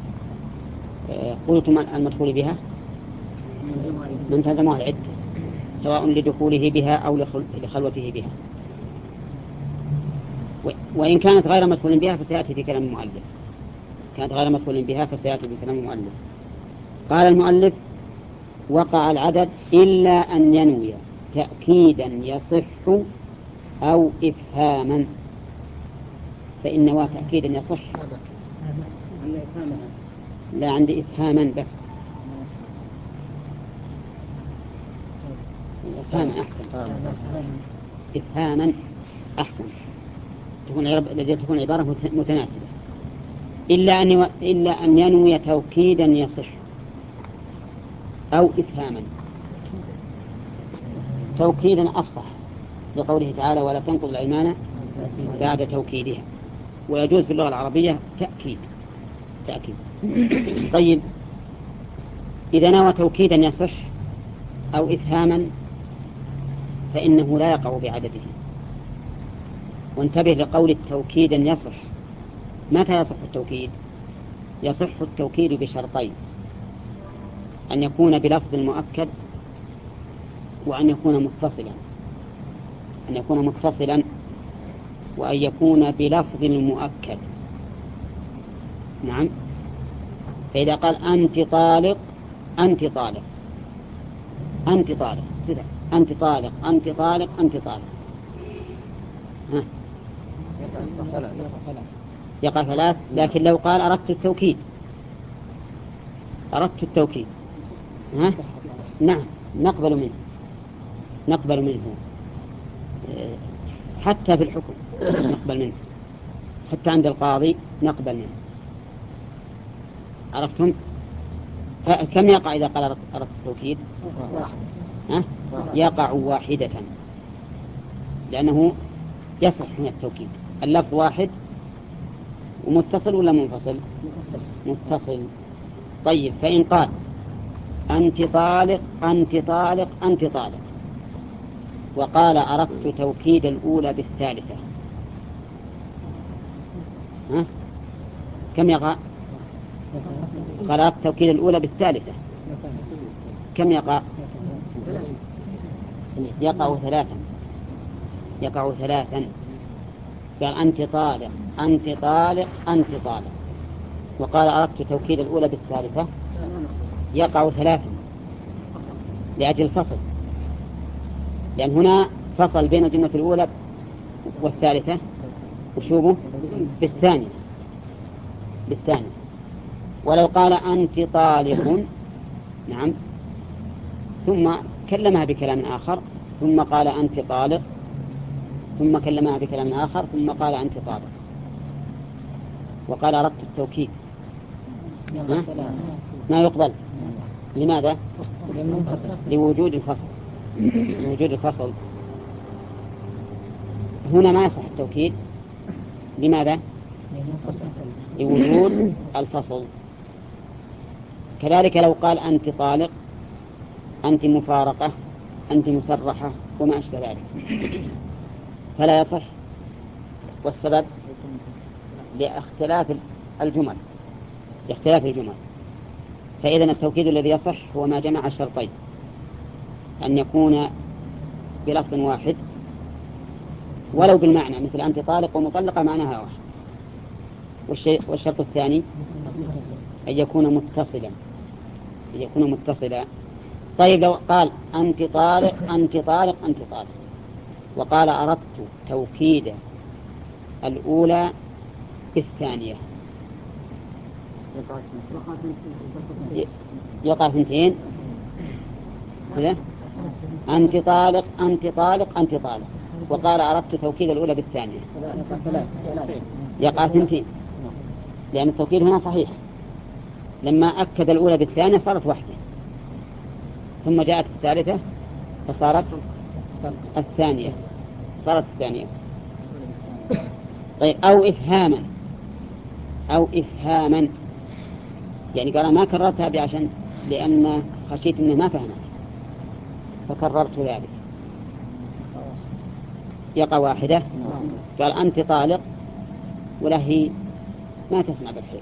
قلت المدخول بها من تلزمها العدة سواء لدخوله بها أو لخلوته بها، وإن كانت غير مدخول بها فسيأتي في كلام المؤلف. كانت غير مدخول بها فسيأتي في كلام المؤلف. قال المؤلف: وقع العدد إلا أن ينوي تأكيدا يصح أو إفهاما. فإن نوى تأكيدا يصح، لا عندي إفهاما بس، إفهاما أحسن، إفهاما أحسن، تكون الذي تكون عبارة متناسبة. إلا أن إلا أن ينوي توكيدا يصح أو إفهاما. توكيدا أفصح لقوله تعالى: ولا تنقضوا الأيمان بعد توكيدها. ويجوز في اللغة العربية تأكيد تأكيد. طيب، إذا نوى توكيدا يصح أو إفهاما فإنه لا يقع بعدده. وانتبه لقول التوكيدا يصح. متى يصح التوكيد؟ يصح التوكيد بشرطين: أن يكون بلفظ مؤكد، وأن يكون متصلا. أن يكون متصلا وأن يكون بلفظ مؤكد. نعم. فإذا قال: أنت طالق، أنت طالق، أنت طالق، أنت طالق، أنت طالق، أنت طالق، ها. يقع ثلاث. لكن لو قال: أردت التوكيد، أردت التوكيد، ها؟ نعم، نقبل منه، نقبل منه حتى في الحكم نقبل منه، حتى عند القاضي نقبل منه. عرفتم؟ كم يقع إذا قال أردت التوكيد؟ ها؟ يقع واحدة، لأنه يصح من التوكيد. اللفظ واحد ومتصل ولا منفصل؟ متصل. طيب، فإن قال: أنت طالق، أنت طالق، أنت طالق، وقال: أردت توكيد الأولى بالثالثة، ها؟ كم يقع؟ قال: أردت توكيد الأولى بالثالثة، كم يقع؟ يقع ثلاثا، يقع ثلاثا. قال: أنت طالق، أنت طالق، أنت طالق، وقال: أردت توكيد الأولى بالثالثة، يقع ثلاثا لأجل الفصل، لأن هنا فصل بين الجملة الأولى والثالثة وشوبه بالثانية بالثانية. ولو قال: أنت طالق، نعم، ثم كلمها بكلام آخر، ثم قال: أنت طالق، ثم كلمها بكلام آخر، ثم قال: أنت طالق، وقال: أردت التوكيد، ما يقبل. لماذا؟ لوجود الفصل. لوجود الفصل هنا ما يصح التوكيد. لماذا؟ لوجود الفصل. كذلك لو قال: أنت طالق، أنت مفارقة، أنت مسرحة، وما أشبه ذلك، فلا يصح. والسبب لاختلاف الجمل، لاختلاف الجمل. فإذا التوكيد الذي يصح هو ما جمع الشرطين: أن يكون بلفظ واحد ولو بالمعنى، مثل أنت طالق ومطلقة معناها واحد. والشرط الثاني أن يكون متصلا، أن يكون متصلا. طيب، لو قال: أنت طالق، أنت طالق، أنت طالق، وقال: أردت توكيد الأولى بالثانية، يقع ثنتين كذا: أنت طالق، أنت طالق، أنت طالق، وقال: أردت توكيد الأولى بالثانية، يقع ثنتين، لأن التوكيد هنا صحيح. لما أكد الأولى بالثانية صارت واحدة، ثم جاءت الثالثة فصارت الثانية، صارت الثانية. طيب، أو إفهاما، أو إفهاما، يعني قال: ما كررتها بعشان لأن خشيت أنه ما فهمت فكررت ذلك، يقع واحدة. قال: أنت طالق، ولا هي ما تسمع بالحيل.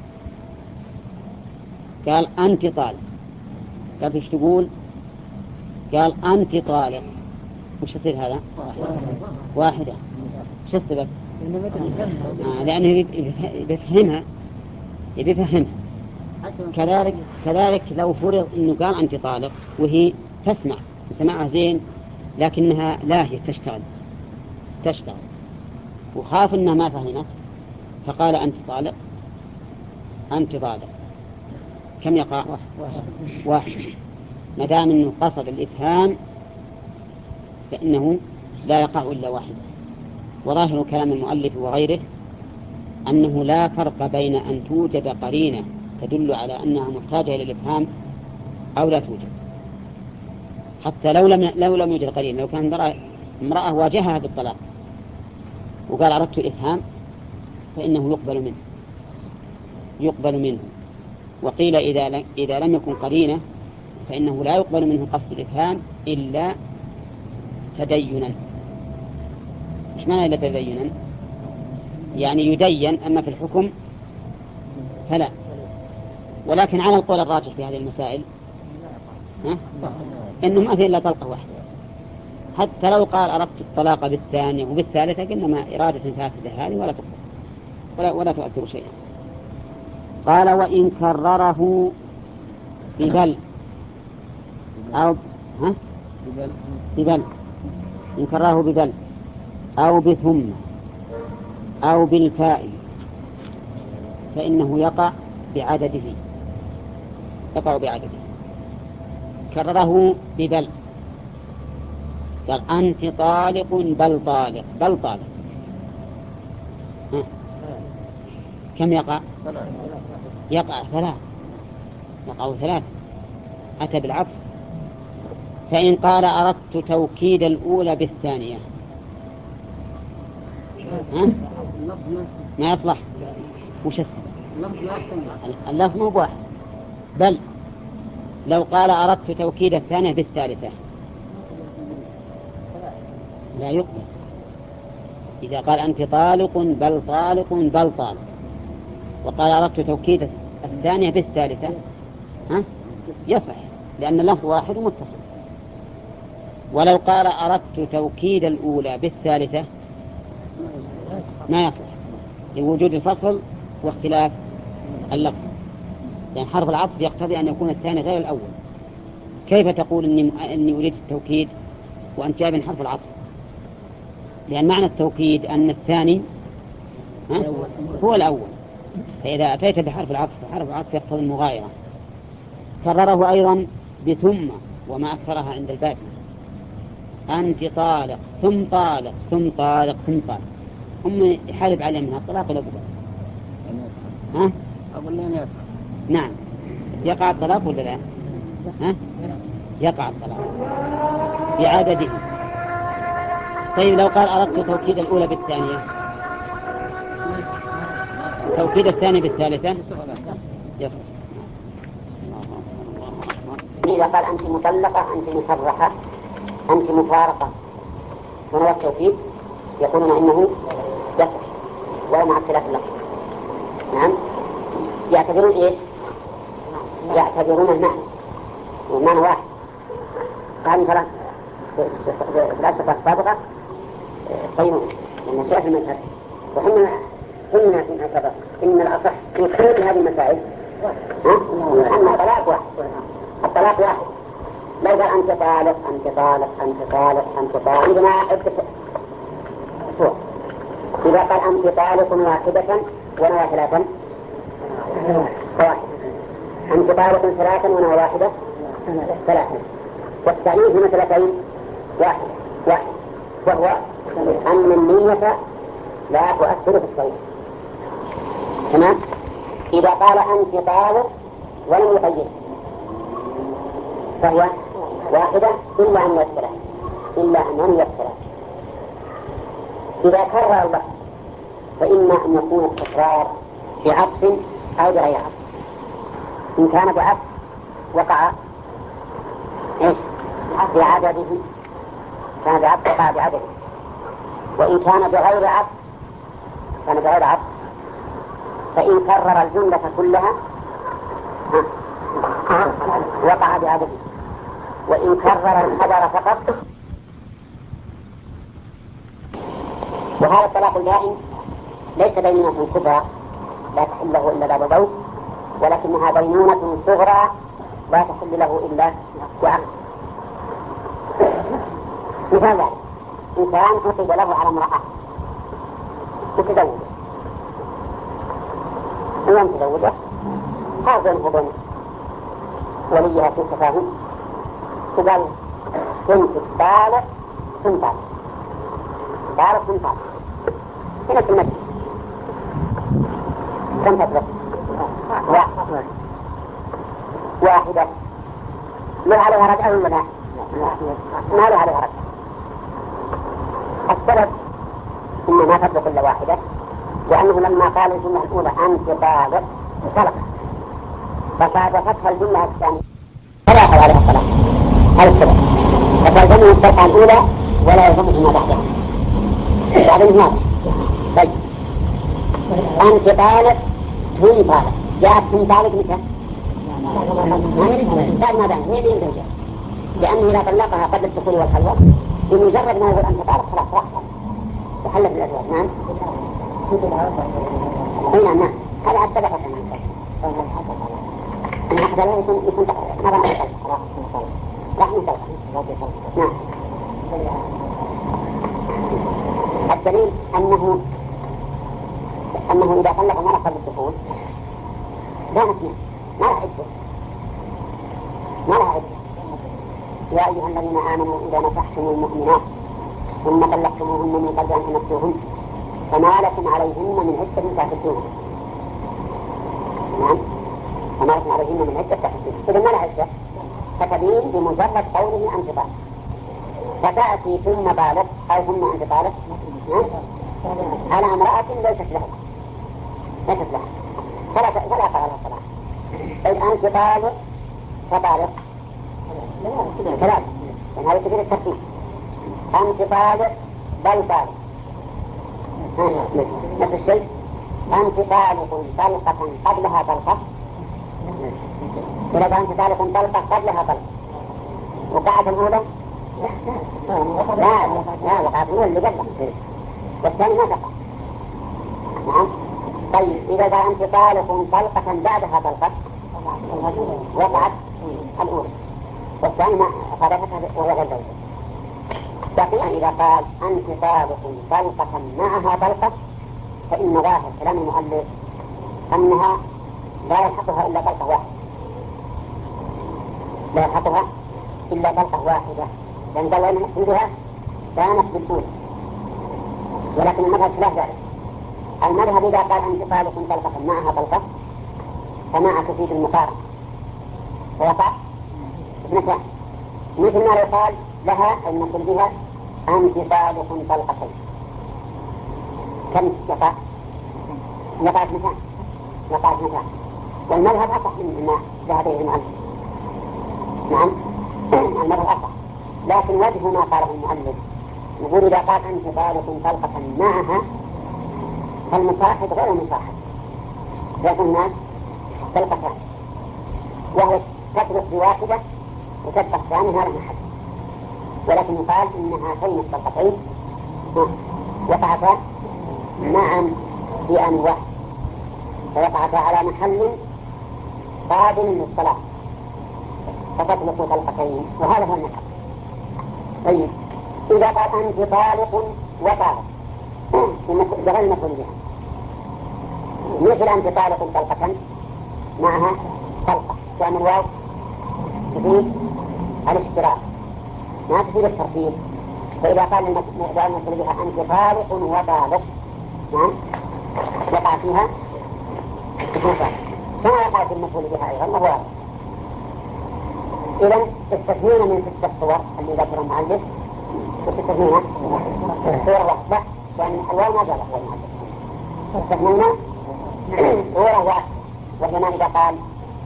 قال أنت طالق، قال ايش تقول؟ قال أنت طالق، وش يصير هذا؟ واحدة. وش السبب؟ آه لأنه بيفهمها بيفهمها. كذلك كذلك لو فرض إنه قال أنت طالق وهي تسمع وسمعها زين، لكنها لاهية تشتغل تشتغل وخاف إنها ما فهمت، فقال أنت طالق أنت طالق، كم يقع؟ واحد. ما دام إنه قصد الإفهام فإنه لا يقع إلا واحد. وظاهر كلام المؤلف وغيره أنه لا فرق بين أن توجد قرينة تدل على أنها محتاجة إلى الإفهام أو لا توجد، حتى لو لم لو لم يوجد قرينة. لو كان امرأة واجهها بالطلاق وقال أردت الإفهام فإنه يقبل منه يقبل منه وقيل إذا إذا لم يكن قرينة فإنه لا يقبل منه قصد الإفهام إلا تدينا. مش معنى إلا تدينا؟ يعني يدين، أما في الحكم فلا. ولكن على القول الراجح في هذه المسائل ها؟ إنه ما في إلا طلقة واحدة، حتى لو قال أردت الطلاق بالثانية وبالثالثة قلنا ما إرادة فاسدة هذه ولا تقبل ولا, ولا تؤثر شيئا. قال وإن كرره ببل أو ها؟ ببل إن كرره ببل أو بثم أو بالفاء فإنه يقع بعدده يقع بعدده. كرره ببل، قال أنت طالق بل طالق بل طالق، ها. كم يقع؟ يقع ثلاث يقع ثلاث أتى بالعطف. فإن قال أردت توكيد الأولى بالثانية ها؟ ما يصلح. وش السبب؟ اللفظ مو بواحد، بل لو قال أردت توكيد الثانية بالثالثة لا يقبل. إذا قال أنت طالق بل طالق بل طالق وقال أردت توكيد الثانية بالثالثة ها؟ يصح، لأن اللفظ واحد متصل. ولو قال أردت توكيد الأولى بالثالثة ما يصح لوجود الفصل واختلاف اللفظ، يعني حرف العطف يقتضي أن يكون الثاني غير الأول. كيف تقول إني, إني أريد التوكيد وأنت جايب حرف العطف؟ لأن معنى التوكيد أن الثاني هو الأول، فإذا أتيت بحرف العطف فحرف العطف يقتضي المغايرة. كرره أيضا بثم وما أكثرها عند الباقي، أنت طالق ثم طالق ثم طالق ثم طالق، هم يحارب عليه من الطلاق إلى قبل. ها؟ أقول لهم نعم يقع الطلاق ولا لا؟ ها؟ يقع الطلاق بعدده. طيب لو قال أردت توكيد الأولى بالثانية، توكيد الثانية بالثالثة يصح. إذا قال أنت مطلقة أنت مسرحة أنت مفارقة ونوى التوكيد يقولون إنه يصح ولا مع اختلاف اللفظ. نعم يعتبرون إيش؟ يعتبرون المعنى والمعنى واحد. قال مثلا في الأشرطة السابقة قيمون لأن ثلاث المذهب وحنا قلنا في السابق إن الأصح في كل هذه المسائل أن الطلاق واحد. الطلاق واحد. لو قال أنت طالق أنت طالق أنت طالق أنت طالق عندنا عدة صور. إذا قال أنت طالق واحدة ونوى ثلاثا فواحد، أنت طالق ثلاثا ونوى واحدة ثلاثا، والتعيين في مثلتين واحد واحد، وهو أن النية لا تؤثر في الصيغة. تمام. إذا قال أنت طالق ولم يقيد فهي واحدة إلا أن يؤثر إلا أن يؤثر. إذا كرر اللفظ فإما أن يكون التكرار بعطف أو بغير عطف. إن كان بعطف وقع إيش؟ بعدده، كان بعطف وقع بعدده. وإن كان بغير عطف كان بغير عطف فإن كرر الجملة كلها وقع بعدده، وإن كرر الخبر فقط. وهذا الطلاق الدائم ليس بينونة كبرى لا تحل له إلا بعد زوج، ولكنها بينونة صغرى لا تحل له إلا بعقد. مثال ذلك إنسان عقد له على امرأة متزوجة، هي متزوجة صار بينه وبين وليها سوء تفاهم، وقال كنت بالغ كنت بالغ بالغ كنت بالغ هنا في المجلس كم تطلق؟ واحدة له عليها رجعة ولا لا؟ ما له عليها رجعة. السبب إن ما تطلق إلا واحدة، لأنه لما قال الجملة الأولى أنت بالغ طلق، فصادفتها الجملة الثانية فلا يقع عليها الطلاق. هذا السبب، فتلزمه الطلقة الأولى ولا يلزمه ما بعدها. بعدين هذا طيب أنت بالغ ثم بالغ، جاءت ثم بالغ متى؟ بعد ما بان هي بين زوجها، لأنه إذا طلقها قبل الدخول والخلوة بمجرد ما يقول أنت بالغ خلاص راح وحلت الأزواج. نعم أي نعم نعم هذا عاد سبقت كمان أنا أحد لا يكون يكون ما راح نسأل راح نسأل نعم. الدليل أنه أنه إذا طلق مرة قبل الدخول لا نسمع ما راح يدخل ما راح يدخل. يا أيها الذين آمنوا إذا نكحتم المؤمنات ثم طلقتموهن من قبل أن تمسوهن فما لكم عليهن من عدة تعتدونها. نعم فما لكم عليهن من عدة تعتدونها. إذا ما لها عدة فتبين بمجرد قوله أنت بالغ، فتأتي ثم بالغ أو ثم أنت بالغ على امرأة ليست لها ليست لها فلا فلا يقع لها الطلاق. إذ أنت بالغ فبالغ ثلاث لأن هذا كثير الترتيب. أنت بالغ بل بالغ نفس الشيء. أنت بالغ طلقة قبلها طلقة، إذا أنت بالغ طلقة قبلها طلقة وقعت الأولى لا لا وقعت الأولى اللي قبلها والثاني ما تقع. نعم طيب إذا أنت بالغ طلقة بعدها طلقة وقعت الأولى والثاني ما صادفتها وهي غير زوجة. بقي إذا قال أنت بالغ طلقة معها طلقة فإن ظاهر كلام المؤلف أنها لا يلحقها إلا طلقة واحدة لا يلحقها إلا طلقة واحدة، لأن قال أن حدودها كانت بالأولى. ولكن المذهب خلاف ذلك. المذهب إذا قال أنت بالغ طلقة معها طلقة فمع تفيد المقارنة ووقع اثنتان، مثل ما لو قال لها أن نقول بها أنت بالغ طلقتين كم يقع؟ يقع اثنتان يقع اثنتان والمذهب أصح من ما ذهب إليه المؤلف. نعم المذهب أصح، لكن وجه ما قاله المؤلف يقول إذا قال أنت بالغ طلقة معها فالمصاحب غير المصاحب يكون الناس طلقتان وهو تطلق بواحدة وتبقى الثاني هذا محل، ولكن يقال إن هاتين الطلقتين وقعتا معا في آن واحد فوقعتا على محل قابل للصلاة فتطلق طلقتين وهذا هو المحل. طيب إذا قال أنت طالق وطالق بغير المفعول بها مثل أنت طالق طلقة معها طلقة كان الواو تفيد الاشتراك ما تفيد الترتيب. فإذا قال المفعول بها أنت طالق وطالق نعم يقع فيها اثنتان كما يقع في المفعول بها أيضا وهو واضح. إذن استثنينا من ستة صور اللي ذكرها المؤلف واستثنينا صورة واحدة لأن الواو ما جاء له المؤلف. استثنينا صورة واحدة وهي ما إذا قال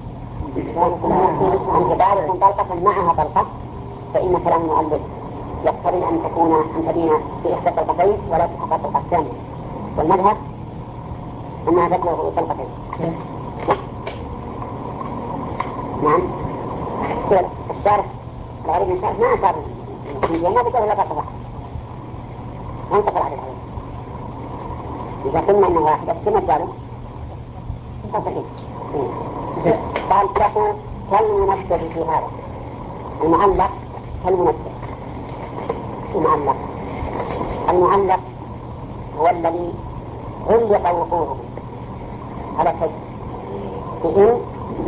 أنت بالغ طلقة معها طلقة فإن كلام المؤلف يقتضي أن تكون أن تبين في إحدى الطلقتين ولا تحقق الطلقة الثانية. والمذهب أنها تبلغ طلقتين. نعم. شوف الشارح الغريب من الشارح ما أشار المسلمين ما بقول لك صباح انتقل على العلم. إذا قلنا أنه واحدة كما قالوا انتقل. قال له كالمنبه في هذا المعلق كالمنبه. المعلق المعلق هو الذي علق وقوعه على شيء بإن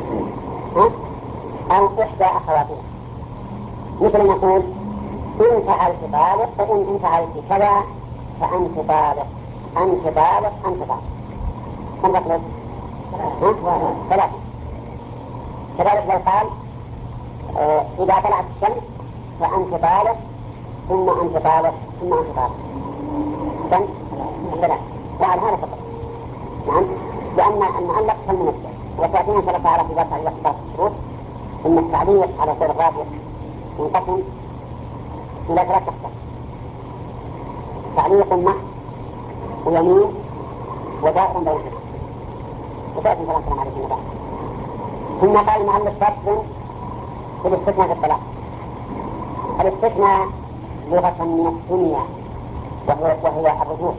أو إحدى أخواتها، مثل نقول إن فعلت طالق فإن إن فعلت كذا فأنت طالق أنت طالق أنت طالق. كم تطلب؟ ثلاثة. كذلك لو قال آه إذا طلعت الشمس فأنت طالق ثم أنت طالق ثم أنت طالق. كم؟ ثلاثة. وعلى هذا فقط. نعم. لأن المعلق كالمنبه، وتأتينا إن شاء الله تعالى في باب تعليق باب الشروط إن التعليق على صور الرابع منقسم إلى ثلاث أقسام: تعليق محض ويمين ودائر بينهما، وتأتي ثلاث كلام عليه النبات. ثم قال المعلق فصل في الاستثناء في الطلاق. الاستثناء لغة من الدنيا وهي, وهي الرجوع،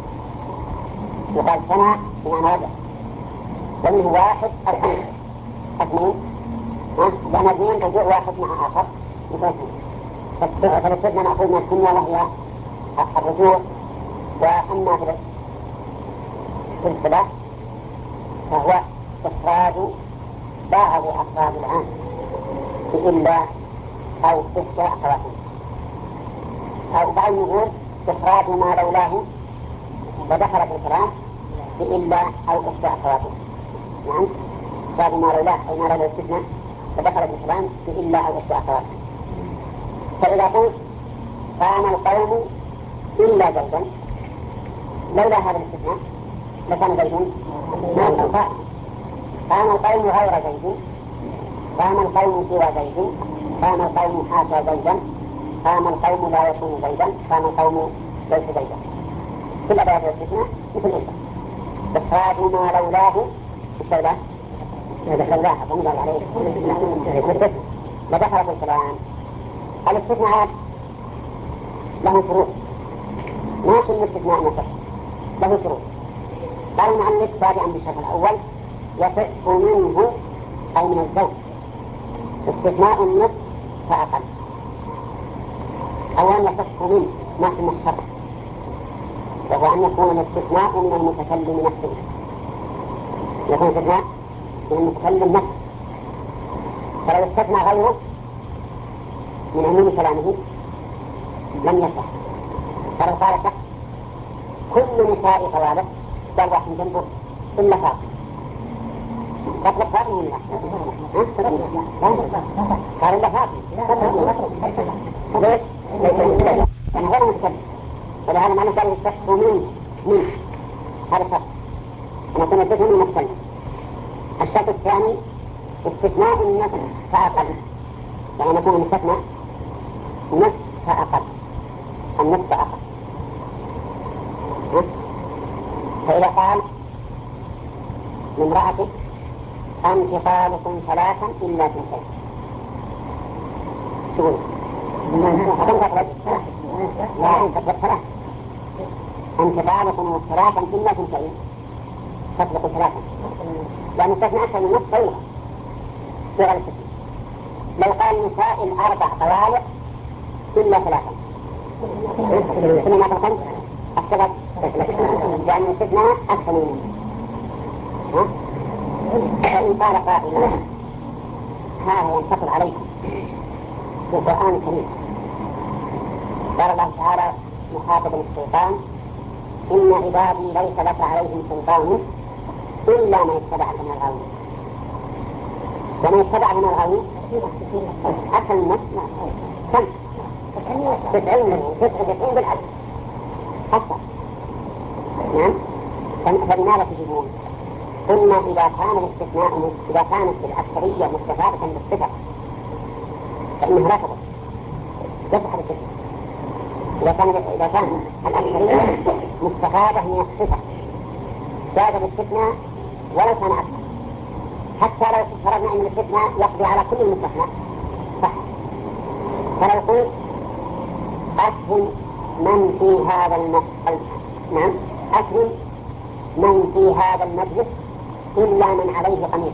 وقال سنة بمعنى رجع، ومنه واحد اثنين اثنين لأن اثنين رجوع واحد مع آخر مثل اثنين. فالاستثناء مأخوذ من الدنيا وهي الرجوع. وأما في الثلاث فهو إخراج بعض أفراد العام بإلا أو إحدى أخواتهم، أو بعض نقول إخراج ما لولاه ودخل في الكلام بإلا أو إحدى أخواتهم. نعم. إخراج ما لولاه أي ما لولاه الاستثناء ودخل في الكلام بإلا أو إحدى أخواتهم. فإذا قلت قام القوم إلا زيدا لولا هذا الاستثناء لكان زيد ما القوم. قام القوم غير زيد، قام القوم سوى زيد، قام القوم حاشا زيدا، قام القوم لا يكون زيدا، قام القوم ليس زيدا. كل أدوات الاستثناء مثل إلا. إخراج ما لولاه الشولاه هذا لولاه فمضى عليه لدخل في الكلام. الاستثناءات له شروط، ماشي الاستثناء نصف له شروط. قال المؤلف تابعا بالشرط الأول يصح منه أي من الزوج استثناء النصف فأقل. أولا يصح منه ما في الشرط، وهو أن يكون الاستثناء من المتكلم نفسه، يكون استثناء من المتكلم نفسه. فلو استثنى غيره من عموم كلامه لم يصح. فلو قال شخص كل نساء طوالق قال واحد جنبه إلا فاطمة، تطلق فاطمة ولا لا؟ قال إلا فاطمة. ليش؟ لأنه غير متكلم، ولهذا معنى قال يصح منه منه هذا شرط أن يكون الدفن من المتكلم. الشرط الثاني استثناء النصف فأقل، يعني يكون المستثنى نصف فأقل، النصف أقل. فإذا قال لامرأته أنت طالق ثلاثا إلا ثنتين شو أنت تطلق لا أنت تطلق ثلاثا أنت طالق ثلاثا إلا ثنتين تطلق ثلاثا، لأن استثناء أكثر من نصف طويلة في غير الاستثناء. لو قال نساء الأربع طوالق إلا ثلاثا كل ما تقل أكثر، لأن الاستثناء أكثر من نصف. فإن قال قائل هذا ينتقل عليكم في القرآن الكريم. قال الله تعالى مخاطبا الشيطان إن عبادي ليس لك عليهم سلطان إلا من اتبعك من الغاوين. ومن اتبعك من الغاوين أكثر من نصف كم؟ تسعين تسعة تسعين بالألف أكثر. نعم. فلماذا تجيبون؟ قلنا إذا كان الاستثناء إذا كانت الأكثرية مستفادة بالصفة فإنها لا تضر يصح الاستثناء. إذا كان إذا كان الأكثرية مستفادة من الصفة جاز الاستثناء ولو كان أكثر، حتى لو فرضنا أن الاستثناء يقضي على كل المستثنى صح. فلو قلت أكرم من في هذا المسجد، نعم أكرم من في هذا المجلس إلا من عليه قميص،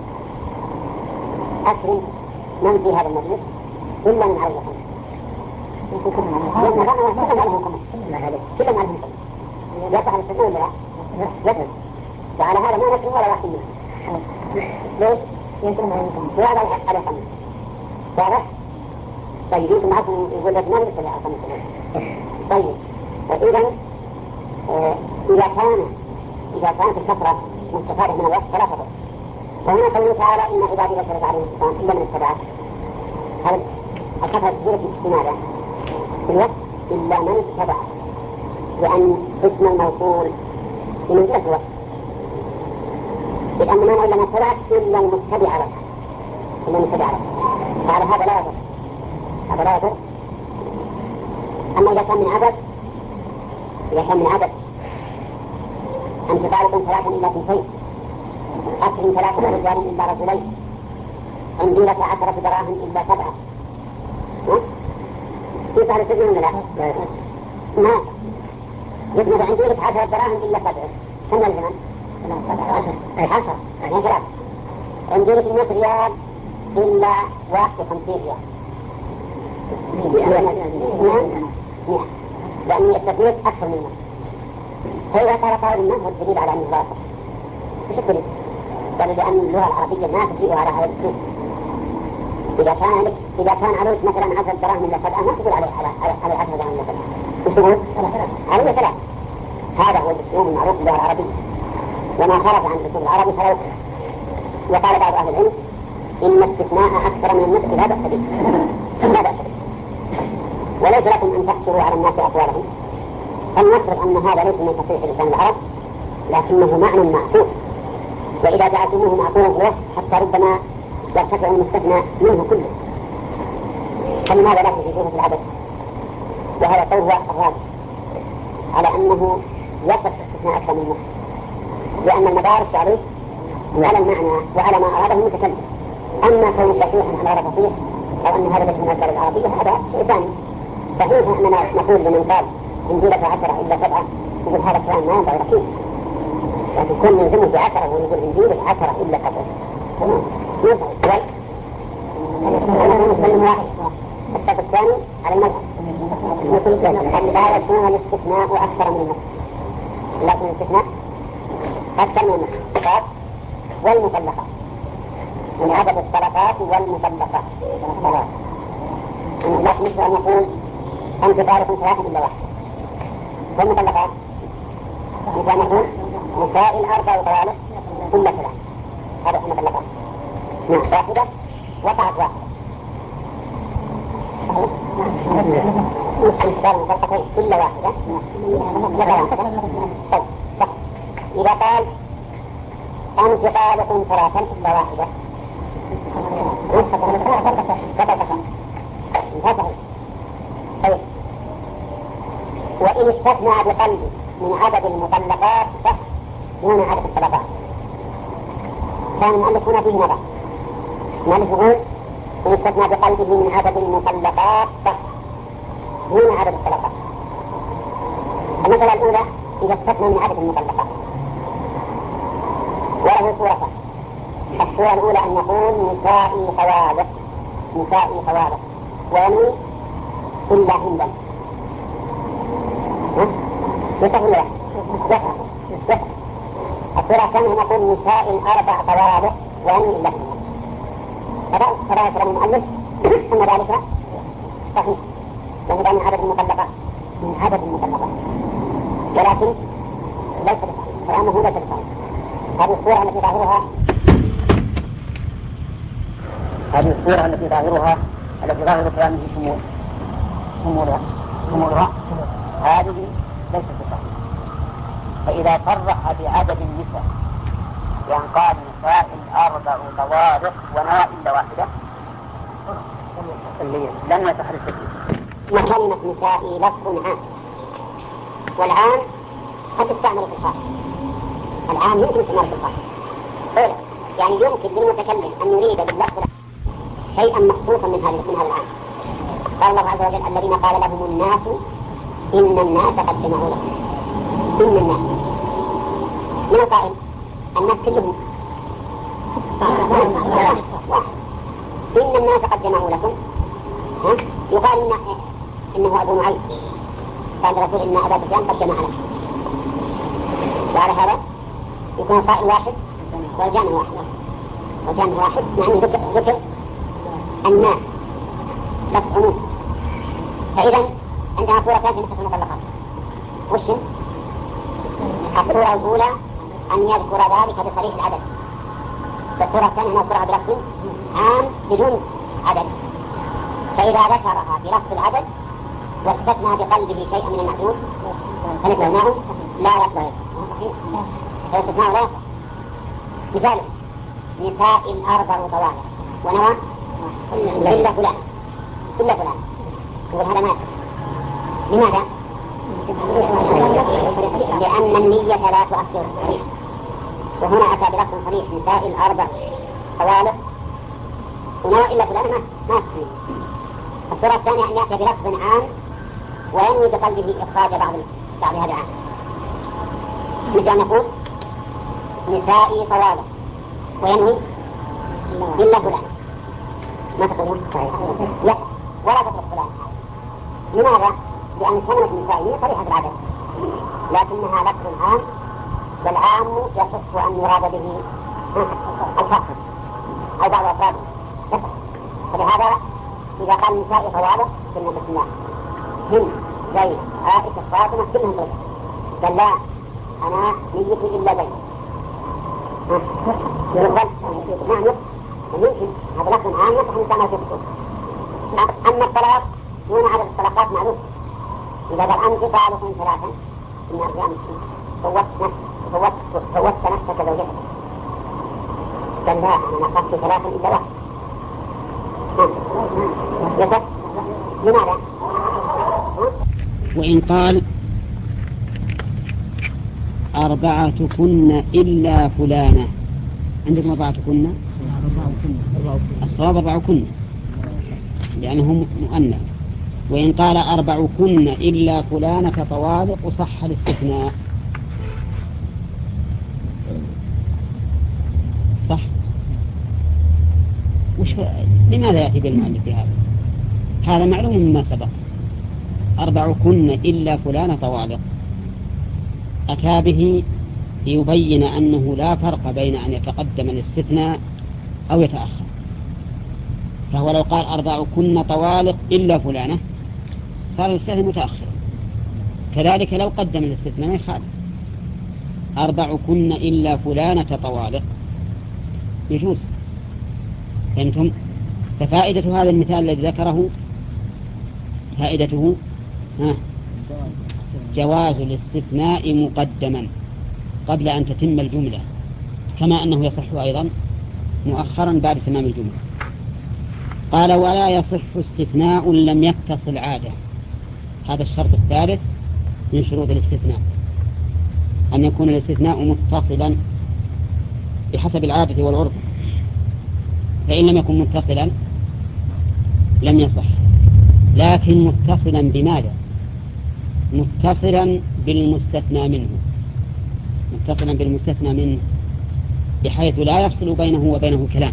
أكرم من في هذا المجلس إلا من عليه قميص، لأن رأى كلهم عليهم قميص، كلهم عليهم قميص يصح الاستثناء ولا لا؟ يصح. وعلى هذا ما نكرم ولا واحد منهم. ليش؟ يمكن أن يكون وهذا على قميص واضح؟ طيب يمكن معكم يقول لك ما نرسل على قميص. طيب وإذا آه إذا كان إذا كانت الكثرة مستفادة من الوصف فلا تضر. وهنا قوله تعالى إن عبادي ليس لك عليهم سلطان إلا من اتبعك، هل الكثرة تزيد بماذا؟ بالوصف إلا من اتبعك، لأن اسم الموصول بمنزلة الوصف، لأن ما إلا من اتبعك إلا المتبع لك، إلا المتبع لك، فعلى هذا لا يضر، هذا لا يضر. أما إذا كان من عدد، إذا كان من عدد أنت تعرفون ثلاثا إلا اثنتين، أكرم ثلاثة رجال إلا رجلين، عندي لك عشرة دراهم إلا سبعة، كيف على سبيل ولا لا؟ ما يبنى عندي لك عشرة دراهم إلا سبعة، كم الزمن؟ عشرة عشرة يعني ثلاثة. عندي لك مئة ريال إلا واحد وخمسين ريال، مئة، لأني استثنيت أكثر منه. فإذا قال قائل ما هو الدليل على أنه لا يصح؟ وش الدليل؟ قالوا لأن اللغة العربية ما تجيء على هذا الأسلوب. إذا كان إذا كان عليك مثلا عشرة دراهم إلا سبعة ما تقول عليه على على عشرة دراهم إلا سبعة، وش تقول؟ عليه ثلاث. هذا هو الأسلوب المعروف باللغة العربية، وما خرج عن الأسلوب العربي فلا يصح. وقال بعض أهل العلم إن استثناء أكثر من النسخ لا بأس به، لا بأس به، وليس لكم أن تحصروا على الناس أقوالهم. فلنفرض أن هذا ليس من تصحيح لسان العرب، لكنه معنى معقول، وإذا جعلتموه معقولا في الوصف حتى ربما يرتفع المستثنى منه كله، فلماذا لا تجيزوه في العدد؟ وهذا قول الراجح على أنه يصح استثناء أكثر من النص، لأن المدارس عليه على المعنى وعلى ما أراده المتكلم. أما كون صحيحا أم غير صحيح أو أن هذا ليس من الأسباب العربية هذا شيء ثاني. صحيح أننا نقول لمن قال إن جيلك عشرة إلا سبعة يقول هذا كلام ما ينبغي أكيد، لكن كل نلزمه بعشرة ونقول إن جيلك عشرة إلا سبعة تمام ينبغي. أنا مسلم واحد. الشرط الثاني على المذهب أن لا يكون الاستثناء أكثر من النص، لكن الاستثناء أكثر من النص والمطلقات من عدد الطلقات والمطلقات ثلاث. لكن مثل أن يقول أنت طالق ثلاثة إلا واحد، والمطلقات مثل أن يقول نساء الأربع وطوالق إلا ثلاث، هذا هو المطلقات. نعم واحدة وقعت واحدة نساء المطلقتين إلا واحدة طيب. إذا قال أنت طالق ثلاثا إلا واحدة طيب. وإن استثنى بقلبه من عدد المطلقات دون عدد الطلقات كان المؤلف هنا فيه نظر. المؤلف يقول إن استثنى بقلبه من عدد المطلقات دون عدد الطلقات. المسألة الأولى إذا استثنى من عدد المطلقات وله صورة. الصورة الأولى أن يقول نسائي خوالق نسائي خوالق وينوي إلا هندا. يصح ولا لا؟ يصح. الصورة الثانية أن يقول نساء أربع خوالق وينوي إلا هندا. فلا يكلم المؤلف أن ذلك صحيح لأنه من عدد المطلقات من عدد المطلقات، ولكن ليس بصحيح كلامه ليس بصحيح. هذه الصورة التي ظاهرها هذه الصورة التي ظاهرها التي ظاهر كلامه شمول شمولها شمولها هذه ليست بصحيحة. فإذا صرح بعدد النساء يعني قال نساء الأربع طوارق ونوى إلا واحدة لم يصح الاستثناء. ما كلمة نسائي لفظ عام، والعام قد تستعمل في الخاص، العام يمكن استعماله في الخاص. أولا يعني يمكن للمتكلم أن يريد باللفظ شيئا مخصوصا من هذا من هذا العام. قال الله عز وجل الذين قال لهم الناس إن الناس قد جمعوا لكم. إن الناس من القائل الناس كلهم إن الناس قد جمعوا لكم. يقال إن إنه أبو نعيم قال الرسول إن أبا سفيان قد جمع لكم. وعلى هذا يكون القائل واحد والجامع واحد. والجامع واحد يعني ذكر ذكر الناس لفظ عموم. فإذا عندنا صورتان في نسخة المطلقات. وش الصورة الأولى أن يذكر ذلك بصريح العدد، والصورة الثانية أن يذكرها بلفظ عام بدون عدد. فإذا ذكرها بلفظ العدد واستثنى بقلبه شيئا من المحدود فالاستثناء لا يصح. فالاستثناء لا يصح. مثال نساء الأربع طوال ونوى إلا فلان إلا فلان يقول هذا ما يصح. لماذا؟ لأن النية لا تؤثر صريح، وهنا أتى بلفظ صريح نساء الأربع طوال ونوى إلا فلان ما ما يصح. الصورة الثانية أن يأتي بلفظ عام وينوي بقلبه إخراج بعض بعض هذا العام، مثل أن نقول نسائي طوال وينوي إلا فلان ما تقولون؟ لا ولا تترك فلان. لماذا؟ لأن كلمة نسائي صريحة العدد لكنها لفظ عام، والعام يصح أن يراد به الخاص أو بعض أفراده. فلهذا إذا قال نسائي طوال كلمة بسم الله هند زيد عائشة فاطمة كلهم رجل، قال لا أنا نيتي إلا زيد. نعم يمكن هذا لفظ عام يصح أن يستعمل في الخصوص. أما الطلاق دون عدد الطلاقات معروف. إذا قال أنت طالق ثلاثا إن أرجع فوت نفسك فوت فوت نفسك زوجتك، قال لا أنا نقصت ثلاثا إلا واحد. يصح. لماذا؟ وإن قال أربعتكن إلا فلانة، عندكم أربعتكن؟ الصواب أربعكن لأنه مؤنث. وإن قال أربعكن إلا فلانة طوالق صح الاستثناء. صح. وش لماذا يأتي بالمؤلف بهذا؟ هذا معلوم مما سبق. أربعكن إلا فلانة طوالق أتى به ليبين أنه لا فرق بين أن يتقدم الاستثناء أو يتأخر. فهو لو قال أربعكن طوالق إلا فلانة صار الاستثناء متأخرا. كذلك لو قدم الاستثناء ما يخالف. أربعكن إلا فلانة طوالق يجوز. فهمتم؟ ففائدة هذا المثال الذي ذكره فائدته ها جواز الاستثناء مقدما قبل أن تتم الجملة، كما أنه يصح أيضا مؤخرا بعد تمام الجملة. قال ولا يصح استثناء لم يتصل عادة. هذا الشرط الثالث من شروط الاستثناء، أن يكون الاستثناء متصلا بحسب العادة والعرف. فإن لم يكن متصلا لم يصح. لكن متصلا بماذا؟ متصلا بالمستثنى منه، متصلا بالمستثنى منه بحيث لا يفصل بينه وبينه كلام.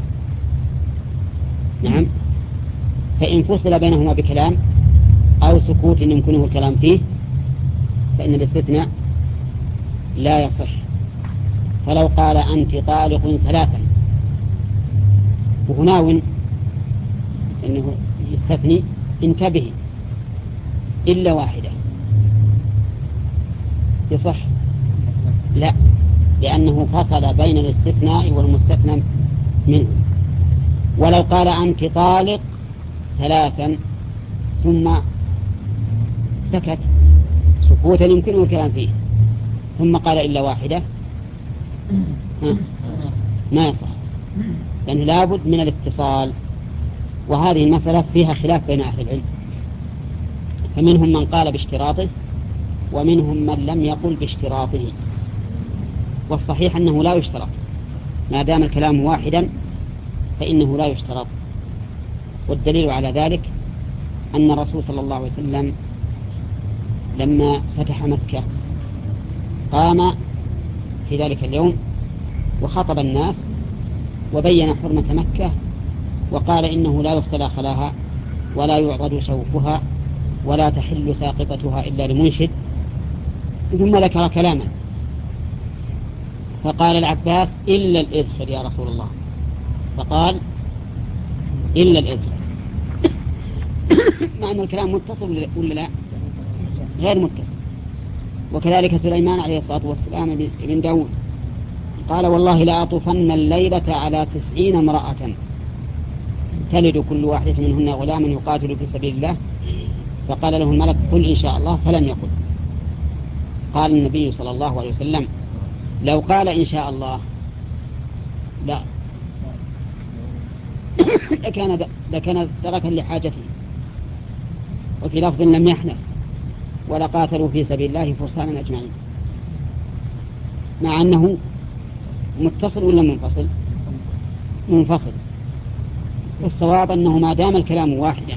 نعم. فإن فصل بينهما بكلام أو سكوت يمكنه الكلام فيه فإن الاستثناء لا يصح. فلو قال أنت طالق ثلاثا وهو ناو أنه يستثني انتبه إلا واحدة يصح؟ لا، لأنه فصل بين الاستثناء والمستثنى منه. ولو قال أنت طالق ثلاثا ثم سكت سكوتا يمكنه الكلام فيه ثم قال إلا واحدة ما يصح، لأنه لابد من الاتصال. وهذه المسألة فيها خلاف بين أهل العلم، فمنهم من قال باشتراطه ومنهم من لم يقل باشتراطه. والصحيح أنه لا يشترط، ما دام الكلام واحدا فإنه لا يشترط. والدليل على ذلك أن الرسول صلى الله عليه وسلم لما فتح مكة قام في ذلك اليوم وخطب الناس وبين حرمة مكة، وقال إنه لا يختلى خلاها ولا يعضد شوكها ولا تحل ساقطتها إلا لمنشد. ثم ذكر كلاما فقال العباس إلا الإذخر يا رسول الله، فقال إلا الإذخر مع أن الكلام متصل ولا لا؟ غير متصل. وكذلك سليمان عليه الصلاة والسلام بن داود قال والله لا أطوفن الليلة على تسعين امرأة تلد كل واحدة منهن غلاما يقاتل في سبيل الله، فقال له الملك قل إن شاء الله، فلم يقل. قال النبي صلى الله عليه وسلم لو قال إن شاء الله لا لكان لكان تركا لحاجته. وفي لفظ لم يحنث ولقاتلوا في سبيل الله فرسانا أجمعين، مع أنه متصل ولا منفصل؟ منفصل. والصواب أنه ما دام الكلام واحدا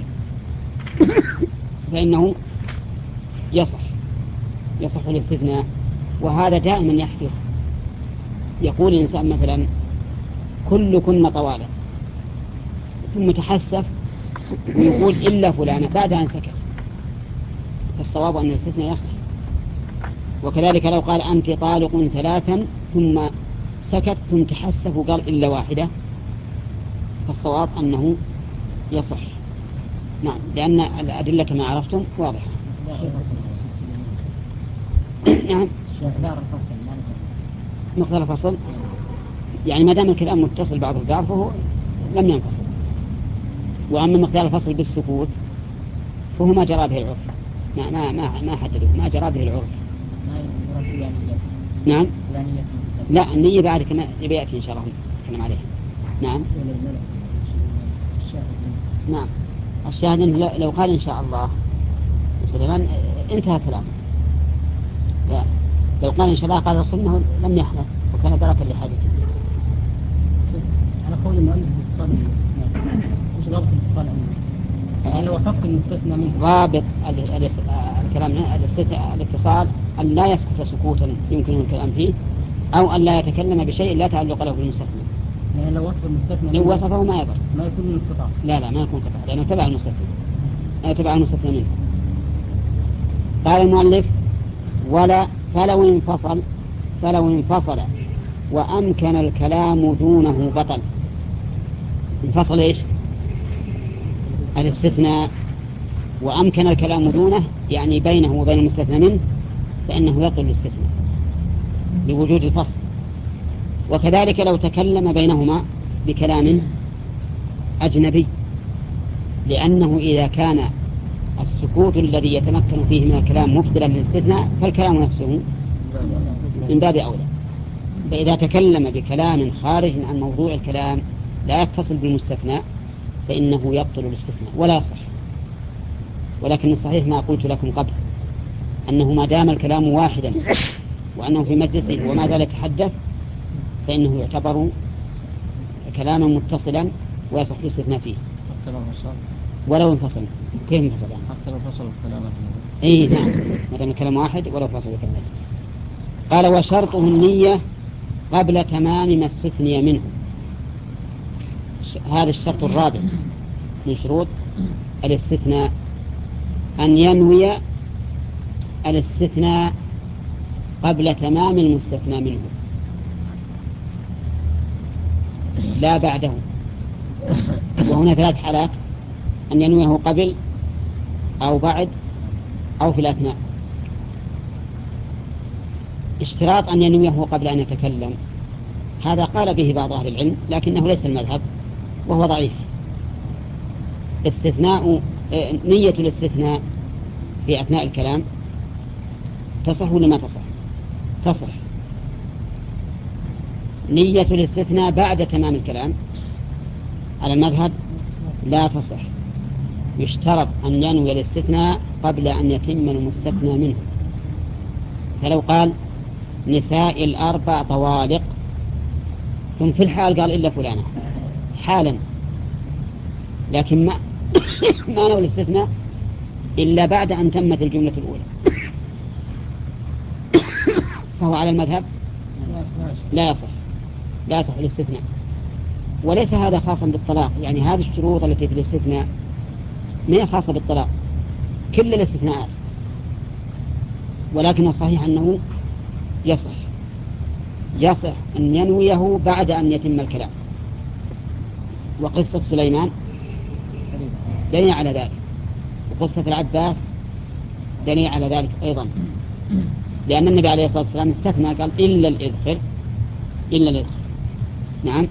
فإنه يصح يصح الاستثناء. وهذا دائما يحدث، يقول الإنسان مثلا كل كن طوالا ثم تحسف ويقول إلا فلانة بعد أن سكت، فالصواب أن الاستثناء يصح. وكذلك لو قال أنت طالق ثلاثا ثم سكت ثم تحسف وقال إلا واحدة، فالصواب أنه يصح. نعم، لأن الأدلة كما عرفتم واضحة. نعم، مقدار الفصل يعني ما دام الكلام متصل بعض البعض فهو لم ينفصل. وأما مقدار الفصل بالسكوت فهو ما جرى به العرف، ما ما ما, ما حدده، ما جرى به العرف. نعم، لا النية بعد كما يأتي إن شاء الله نتكلم عليها. نعم نعم الشاهد إنه لو قال إن شاء الله سليمان انتهى كلامه. لا لو قال إن شاء الله قال رسول إنه لم يحدث وكان دركا لحاجته. على قول المؤلف الاتصال وش ضابط الاتصال يعني لو وصفت المستثنى منه؟ ضابط الكلام الاتصال أن لا يسكت سكوتا يمكنه الكلام فيه، أو أن لا يتكلم بشيء لا تعلق له بالمستثنى. يعني لو وصف المستثنى لو وصفه ما يضر، ما يكون من القطع. لا لا ما يكون قطع لأنه تبع المستثنى، أنا تبع المستثنى منه. قال المؤلف ولا فلو انفصل فلو انفصل وأمكن الكلام دونه بطل. انفصل إيش؟ الاستثناء، وأمكن الكلام دونه يعني بينه وبين المستثنى منه، فإنه يبطل الاستثناء لوجود الفصل. وكذلك لو تكلم بينهما بكلام أجنبي، لأنه إذا كان السكوت الذي يتمكن فيه من الكلام مفضلا للاستثناء فالكلام نفسه من باب أولى. فإذا تكلم بكلام خارج عن موضوع الكلام لا يتصل بالمستثنى فإنه يبطل الاستثناء ولا يصح. ولكن الصحيح ما قلت لكم قبل أنه ما دام الكلام واحدا وأنه في مجلسه وما زال يتحدث فإنه يعتبر كلاما متصلا ويصح الاستثناء فيه حتى لو انفصل. ولو انفصل. كيف انفصل يعني؟ حتى لو فصل الكلام. اي نعم، ما دام الكلام واحد ولو فصل الكلام. قال وشرطه النية قبل تمام ما استثني منه. هذا الشرط الرابع من شروط الاستثناء، أن ينوي الاستثناء قبل تمام المستثنى منه لا بعده. وهنا ثلاث حالات: أن ينويه قبل أو بعد أو في الأثناء. اشتراط أن ينويه قبل أن يتكلم هذا قال به بعض أهل العلم لكنه ليس المذهب وهو ضعيف. استثناء نية الاستثناء في أثناء الكلام تصح ولا ما تصح؟ تصح. نية الاستثناء بعد تمام الكلام على المذهب لا تصح، يشترط أن ينوي الاستثناء قبل أن يتم المستثنى منه. فلو قال نساء الأربع طوالق، ثم في الحال قال إلا فلانة حالا، لكن ما ما نوى الاستثناء إلا بعد أن تمت الجملة الأولى، فهو على المذهب لا يصح لا يصح الاستثناء. وليس هذا خاصا بالطلاق، يعني هذه الشروط التي في الاستثناء ما هي خاصة بالطلاق، كل الاستثناءات، ولكن الصحيح أنه يصح يصح أن ينويه بعد أن يتم الكلام. وقصة سليمان دليل على ذلك، وقصة العباس دليل على ذلك أيضا، لأن النبي عليه الصلاة والسلام استثنى قال إلا الإذخر إلا الإذخر. نعم.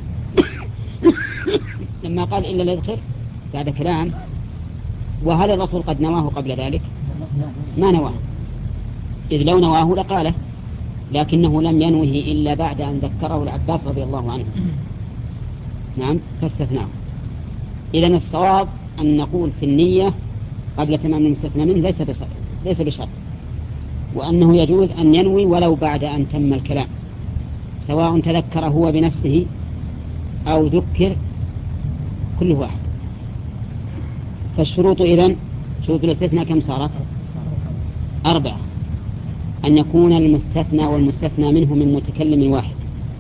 لما قال إلا الإذخر بعد كلام، وهل الرسول قد نواه قبل ذلك؟ ما نواه، إذ لو نواه لقاله، لكنه لم ينوه إلا بعد أن ذكره العباس رضي الله عنه. نعم، فاستثناه. إذن الصواب أن نقول في النية قبل تمام المستثنى منه ليس بشرط، ليس بشرط، وأنه يجوز أن ينوي ولو بعد أن تم الكلام، سواء تذكر هو بنفسه أو ذكر كل واحد. فالشروط إذن شروط الاستثناء كم صارت؟ أربعة. أن يكون المستثنى والمستثنى منه من متكلم واحد،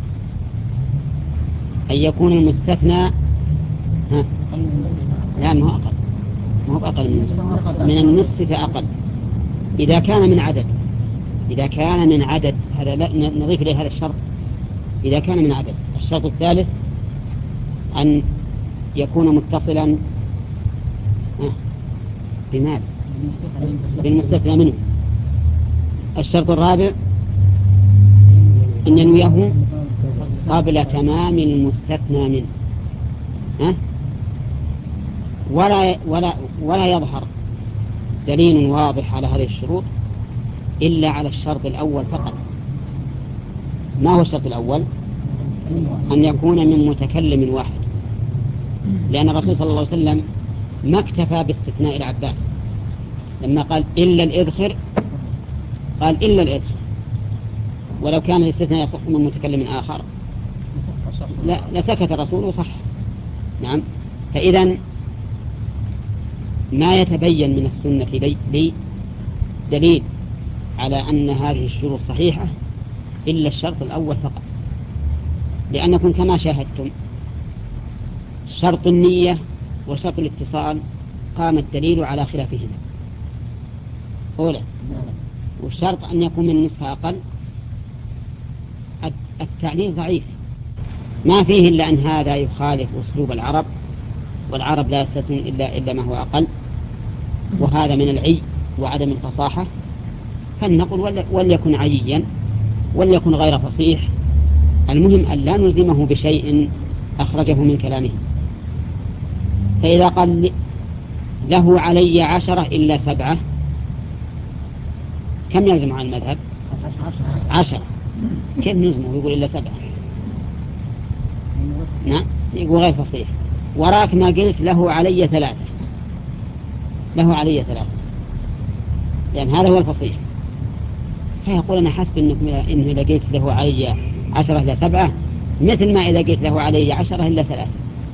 أن يكون المستثنى ها لا ما هو أقل ما هو أقل من النصف، من النصف فأقل إذا كان من عدد، إذا كان من عدد هذا لا نضيف إليه هذا الشرط، إذا كان من عدد. الشرط الثالث أن يكون متصلا بماذا؟ بالمستثنى منه. الشرط الرابع أن ينويه قبل تمام المستثنى منه، ها؟ ولا ولا ولا يظهر دليل واضح على هذه الشروط إلا على الشرط الأول فقط. ما هو الشرط الأول؟ أن يكون من متكلم واحد، لأن الرسول صلى الله عليه وسلم ما اكتفى باستثناء العباس لما قال إلا الإذخر، قال إلا الإذخر، ولو كان الاستثناء يصح من متكلم آخر لا لسكت الرسول وصح. نعم. فإذا ما يتبين من السنة لي, لي دليل على أن هذه الشروط صحيحة إلا الشرط الأول فقط، لأنكم كما شاهدتم شرط النية وشرط الاتصال قام الدليل على خلافهما. أولا، والشرط أن يكون من نصف أقل التعليل ضعيف، ما فيه إلا أن هذا يخالف أسلوب العرب، والعرب لا يستثنون إلا, إلا ما هو أقل، وهذا من العي وعدم الفصاحة، فلنقل وليكن عييا وليكن غير فصيح، المهم أن لا نلزمه بشيء أخرجه من كلامه. فإذا قال له علي عشرة إلا سبعة كم يلزم عن المذهب؟ عشرة. كيف نلزمه يقول إلا سبعة؟ نعم، يقول غير فصيح. وراك ما قلت له علي ثلاثة، له علي ثلاثة، لأن هذا هو الفصيح. فيقول أنا حسب إنه إذا قلت له علي عشرة إلا سبعة مثل ما إذا قلت له علي عشرة إلا ثلاثة،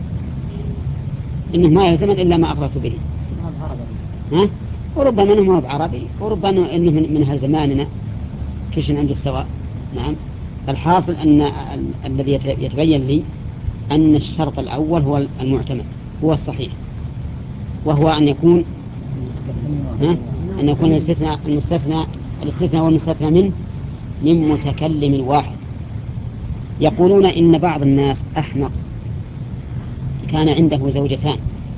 إنه ما يلزم إلا ما أخبرت به. ها؟ وربما أنه ما هو بعربي، وربما أنه من, من هالزماننا كل شيء عنده سواء. نعم. الحاصل أن ال- الذي يتبين لي أن الشرط الأول هو المعتمد، هو الصحيح، وهو أن يكون ها؟ أن يكون الاستثناء المستثنى الاستثناء والمستثنى منه من متكلم واحد. يقولون إن بعض الناس أحمق كان عنده زوجتان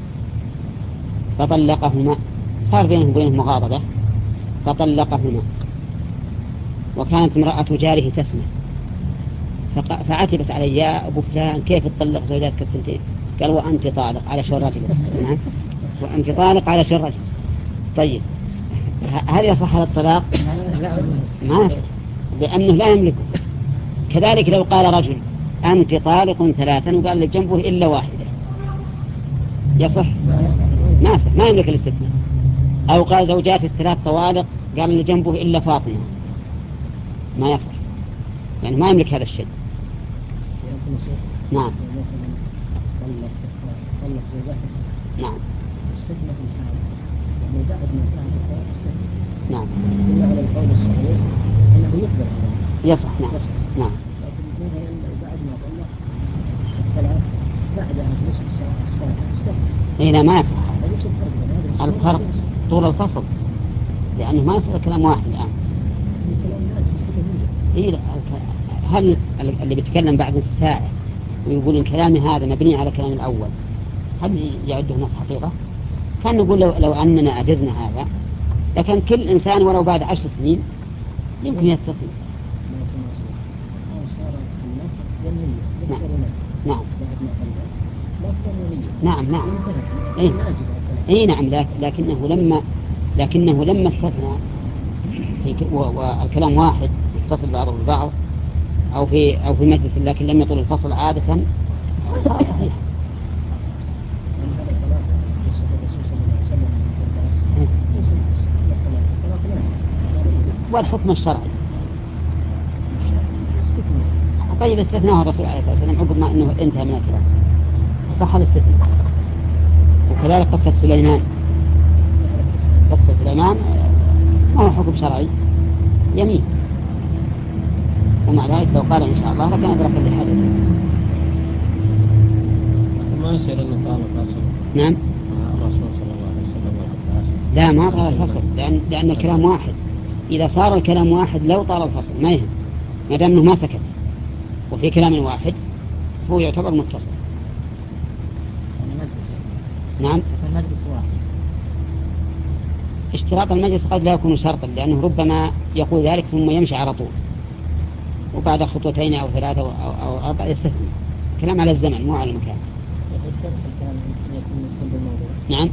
فطلقهما، صار بينهم وبينهم مغاضبة فطلقهما، وكانت امرأة جاره تسمع فعتبت علي يا أبو فلان كيف تطلق زوجاتك الثنتين؟ قال وأنت طالق على شو الرجل. نعم، وأنت طالق على شو الرجل. طيب هل يصح هذا الطلاق؟ ما يصح، لأنه لا يملكه. كذلك لو قال رجل أنت طالق ثلاثا وقال لك جنبه إلا واحدة، يصح؟ ما يصح، ما يملك الاستثناء. أو قال زوجات الثلاث طوالق قال اللي جنبه إلا فاطمة، ما يصح. يعني ما يملك هذا الشيء. نعم. نعم. نعم. على القول الصحيح أنه يقبل هذا. يصح. نعم. نعم. لكن مثلا بعد ما طلق الثلاث بعدها نصف ساعة الساعة استثنى. هنا ما يصح. الفرق طول الفصل، لأنه ما يصير كلام واحد الآن. إيه لا. هل اللي بيتكلم بعد الساعة ويقول الكلام هذا مبني على كلام الأول هل يعده نص حقيقة؟ كان نقول لو, لو أننا أجزنا هذا لكن كل إنسان ولو بعد عشر سنين يمكن يستثني. نعم. نعم. نعم. نعم. إيه. إيه نعم. لكنه لما لكنه لما استثنى والكلام واحد يتصل بعضه ببعض أو في أو في مجلس لكن لم يطل الفصل عادة صار صحيح. والحكم الشرعي طيب استثناه الرسول عليه الصلاة والسلام عقب ما أنه انتهى من الكلام صح الاستثناء. وكذلك قصة سليمان قصة سليمان ما هو حكم شرعي يمين، ومع ذلك لو قال إن شاء الله لكن أدرك لحاجته. ما يصير أنه طال الفصل. نعم. الرسول صلى الله عليه وسلم لا ما طال الفصل لأن, لأن الكلام واحد. إذا صار الكلام واحد لو طال الفصل ما يهم ما دام أنه ما سكت وفي كلام واحد هو يعتبر متصل. نعم. اشتراط المجلس قد لا يكون شرطا لأنه ربما يقول ذلك ثم يمشي على طول وبعد خطوتين أو ثلاثة أو, أو أربعة يستثني. كلام على الزمن مو على المكان. نعم.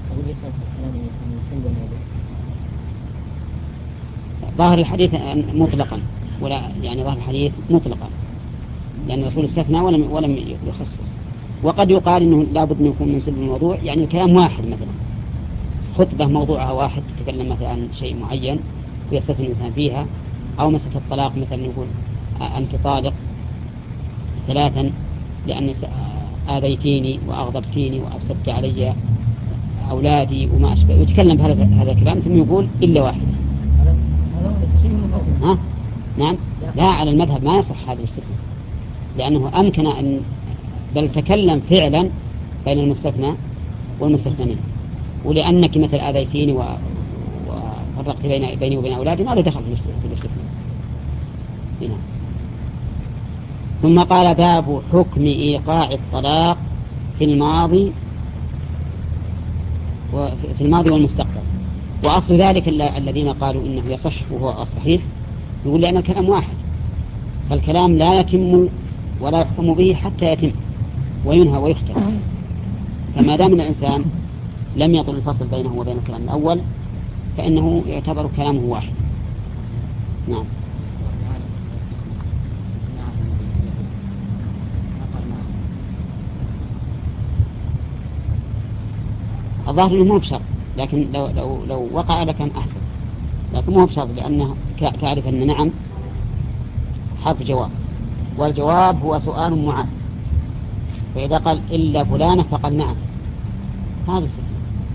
ظاهر الحديث مطلقا ولا يعني ظاهر الحديث مطلقا لأن الرسول استثنى ولم ولم يخصص. وقد يقال إنه لابد أن يكون من سلب الموضوع يعني الكلام واحد مثلا خطبة موضوعها واحد تتكلم مثلا عن شيء معين ويستثني الإنسان فيها أو مسألة الطلاق مثلا يقول أنت طالق ثلاثا لأن آذيتيني وأغضبتيني وأفسدت علي أولادي وما أشبه يتكلم بهذا هذا الكلام ثم يقول إلا واحد. ها؟ نعم. لا على المذهب ما يصح هذا الاستثناء لأنه أمكن أن بل تكلم فعلا بين المستثنى والمستثنى منه ولأنك مثل آذيتيني وفرقت بين بيني وبين أولادي ما له دخل في الاستثناء. هنا. ثم قال باب حكم إيقاع الطلاق في الماضي وفي الماضي والمستقبل. وأصل ذلك الذين قالوا إنه يصح وهو الصحيح يقول لأن الكلام واحد فالكلام لا يتم ولا يحكم به حتى يتم وينهى ويختم. فما دام الإنسان لم يطل الفصل بينه وبين الكلام الأول فإنه يعتبر كلامه واحد. نعم. الظاهر أنه مو بشرط لكن لو, لو, لو وقع لكان أحسن لكن مو بشرط لأنه تعرف أن نعم حرف جواب والجواب هو سؤال معاد فإذا قال إلا فلانة فقال نعم هذا السبب.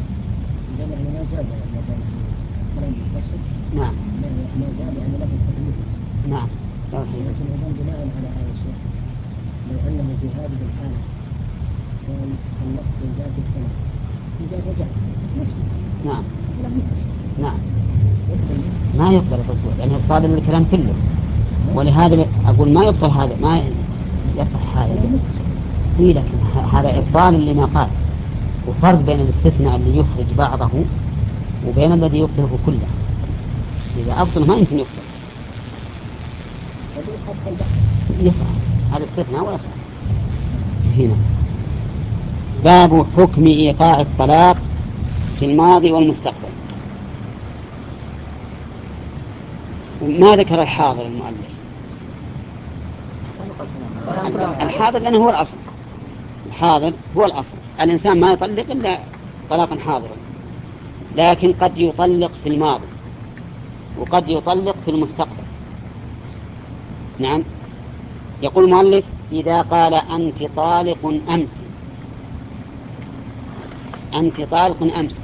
نعم. ما زال يعني له التغيير. نعم. لكن إذا بناء على هذا الشيء لو أنه في هذه الحالة كان اللفظ زاد الكلام إذا رجع نعم. نعم. ما يقبل الرجوع لأنه يبطل الكلام كله ولهذا أقول ما يبطل هذا ما يصح هذا. إيه لكن هذا إبطال لما قال وفرق بين الاستثناء اللي يخرج بعضه وبين الذي يبطله كله. إذا أبطل ما يمكن يبطل يصح هذا استثناء ولا صح. هنا باب حكم إيقاع الطلاق في الماضي والمستقبل. ما ذكر الحاضر المؤلف الحاضر لأنه هو الأصل. الحاضر هو الأصل الإنسان ما يطلق إلا طلاقا حاضرا لكن قد يطلق في الماضي وقد يطلق في المستقبل نعم. يقول المؤلف إذا قال أنت طالق أمس، أنت طالق أمس،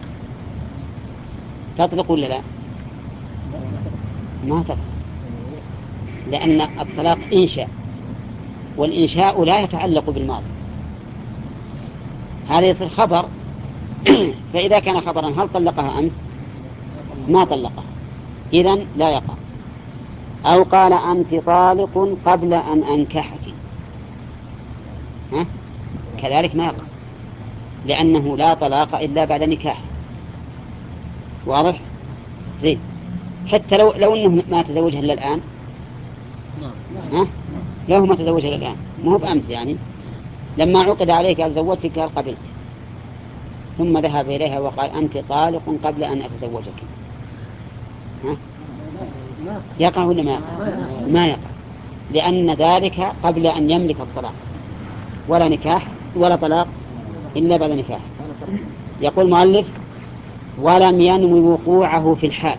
تطلق ولا لا؟ ما تطلق، لأن الطلاق إنشاء، والإنشاء لا يتعلق بالماضي، هذا يصير خبر. فإذا كان خبرا هل طلقها أمس؟ ما طلقها، إذن لا يقع. أو قال أنت طالق قبل أن أنكحك، ها؟ كذلك ما يقع، لأنه لا طلاق إلا بعد نكاح. واضح؟ زين. حتى لو لو أنه ما تزوجها إلا الآن، ها؟ لو ما تزوجها إلا الآن، ما هو بأمس يعني، لما عقد عليك قال زوجتك قال قبلت، ثم ذهب إليها وقال أنت طالق قبل أن أتزوجك، ها؟ يقع ولا ما يقع؟ ما يقع، لأن ذلك قبل أن يملك الطلاق، ولا نكاح ولا طلاق إلا بعد نكاح. يقول المؤلف ولم ينوي وقوعه في الحال،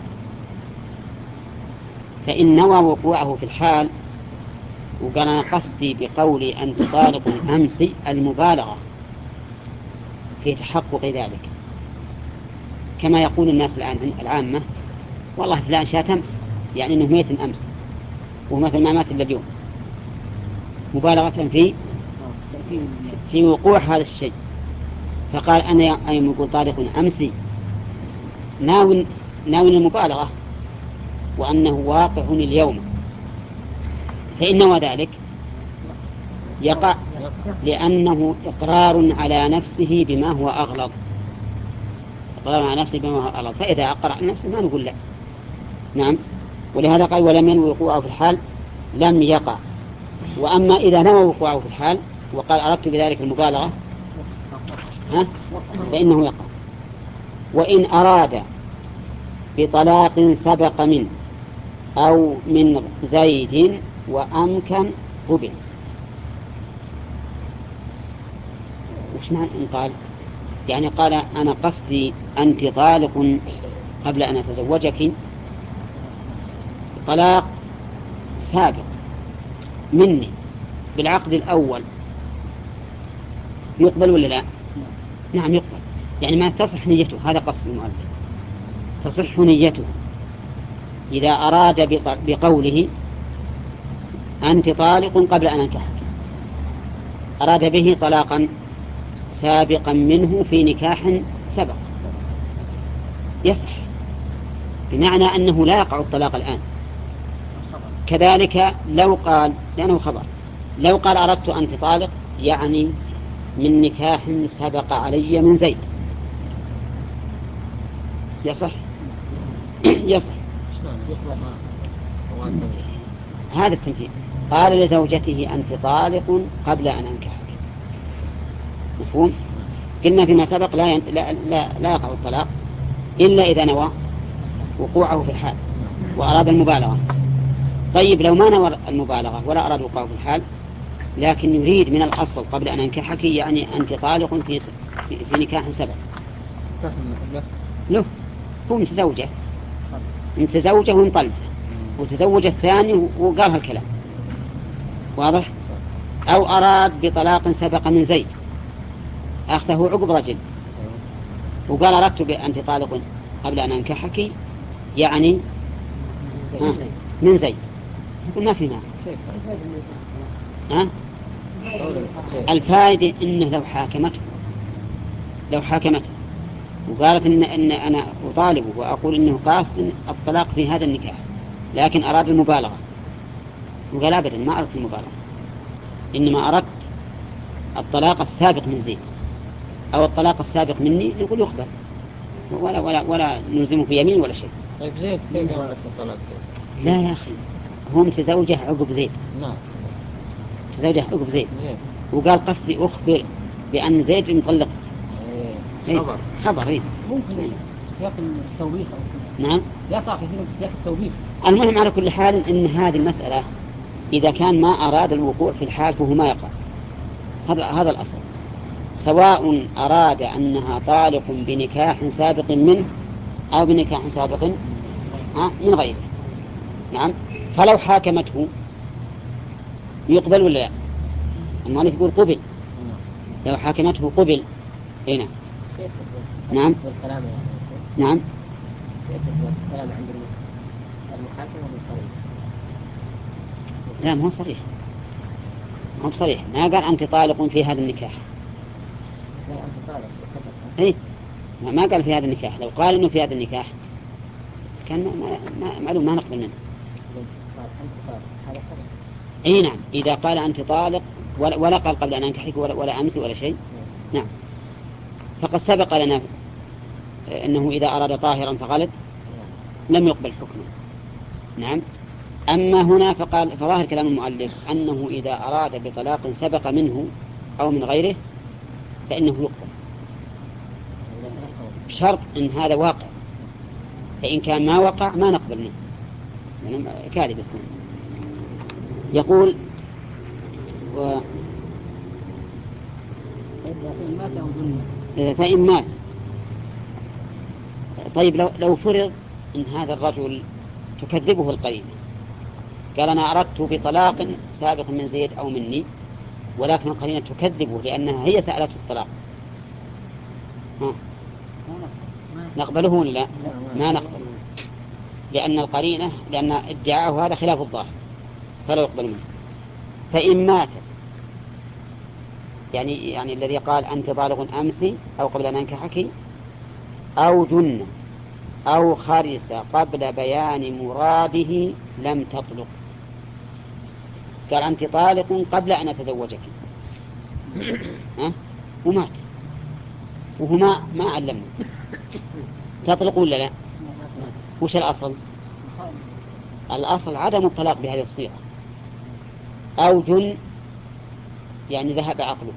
فإن نوى وقوعه في الحال وقال أنا قصدي بقولي أنت طالق أمس المبالغة في تحقق ذلك، كما يقول الناس الآن العامة والله فلان شات أمس، يعني أنه ميت أمس، ومثل ما مات إلا اليوم، مبالغة في في وقوع هذا الشيء. فقال أنا أيم طالق أمسي ناوي ناوي المبالغة وأنه واقع اليوم، فإن نوى ذلك يقع، لأنه إقرار على نفسه بما هو أغلظ، إقرار على نفسه بما هو أغلظ، فإذا أقر على نفسه ما نقول له. نعم. ولهذا قال ولم ينوي وقوعه في الحال لم يقع. وأما إذا نوى وقوعه في الحال وقال أردت بذلك المبالغة، ها؟ فإنه يقع. وإن أراد بطلاق سبق منه أو من زيد وأمكن قبل. وش معنى إن قال؟ يعني قال أنا قصدي أنت طالق قبل أن أتزوجك، طلاق سابق مني بالعقد الأول، يقبل ولا لا؟ نعم يقبل، يعني ما تصح نيته، هذا قصد المؤلف، تصح نيته إذا أراد بقوله أنت طالق قبل أن أنكحك، أراد به طلاقا سابقا منه في نكاح سبق، يصح، بمعنى أنه لا يقع الطلاق الآن. كذلك لو قال، لأنه خبر، لو قال أردت أنت طالق يعني من نكاح سبق علي من زيد، يصح يصح. هذا التنفيذ. قال لزوجته أنت طالق قبل أن أنكحك، مفهوم؟ قلنا فيما سبق لا, ين... لا, لا, لا يقع الطلاق إلا إذا نوى وقوعه في الحال وأراد المبالغة. طيب لو ما نوى المبالغة ولا أراد وقوعه في الحال، لكن يريد من الأصل قبل أن أنكحك يعني أنت طالق في, في, في نكاح سبق له، هو متزوجه متزوجه وانطلته وتزوج الثاني وقال هالكلام، واضح؟ أو أراد بطلاق سبق من زيد، أخذه عقب رجل وقال أردت بأنت طالق قبل أن أنكحك يعني ها من زيد، يقول ما في معنى. ها؟ الفائدة إنه لو حاكمته لو حاكمته وقالت إن, إن أنا أطالبه وأقول إنه قاصد الطلاق في هذا النكاح لكن أراد المبالغة، وقال أبدا ما أردت المبالغة، إنما أردت الطلاق السابق من زيد أو الطلاق السابق مني، نقول يقبل ولا ولا ولا نلزمه في يمين ولا شيء. طيب زيد كيف يعرف الطلاق؟ لا يا أخي، هو متزوجه عقب زيد. نعم. متزوجه عقب زيد وقال قصدي أخبر بأن زيد مطلقت. إيه. خبر خبر إيه؟ ممكن سياق التوبيخ. نعم. يقع كثير في سياق التوبيخ. المهم على كل حال إن هذه المسألة إذا كان ما أراد الوقوع في الحال فهو ما يقع، هذا هذا الأصل، سواء أراد أنها طالق بنكاح سابق منه أو بنكاح سابق من غيره. نعم. فلو حاكمته يقبل ولا لا؟ المؤلف يقول قبل، لو حاكمته قبل. هنا نعم والكلام يعني نعم الكلام عند المحاكم والمصريح. لا، ما هو صريح، ما هو صريح، ما قال أنت طالق في هذا النكاح. لا أنت طالق إيه، ما قال في هذا النكاح. لو قال إنه في هذا النكاح كان ما ما معلوم ما نقبل منه. اي نعم، اذا قال انت طالق ولا, ولا قال قبل ان انكحك ولا, ولا امس ولا شيء. نعم. فقد سبق لنا انه اذا اراد طاهرا فغلط لم يقبل حكمه. نعم. اما هنا فقال فظاهر كلام المؤلف انه اذا اراد بطلاق سبق منه او من غيره فانه يقبل، بشرط ان هذا واقع. فان كان ما وقع ما نقبل منه، يعني كاذب يكون. يقول و... فإن مات. طيب لو, لو فرض إن هذا الرجل تكذبه القرينة، قال أنا أردت بطلاق سابق من زيد أو مني، ولكن القرينة تكذبه لأنها هي سألته الطلاق، ها. نقبله ولا لا؟ ما نقبله، لأن القرينة لأن ادعاءه هذا خلاف الظاهر فلا يقبل منه. فإن مات، يعني يعني الذي قال أنت بالغ أمسي أو قبل أن أنكحك، أو جن أو خرس قبل بيان مراده لم تطلق. قال أنت طالق قبل أن أتزوجك، ها؟ ومات وهما ما علمنا، تطلق ولا لا؟ وش الأصل؟ الأصل عدم الطلاق بهذه الصيغة. أو جن يعني ذهب عقله،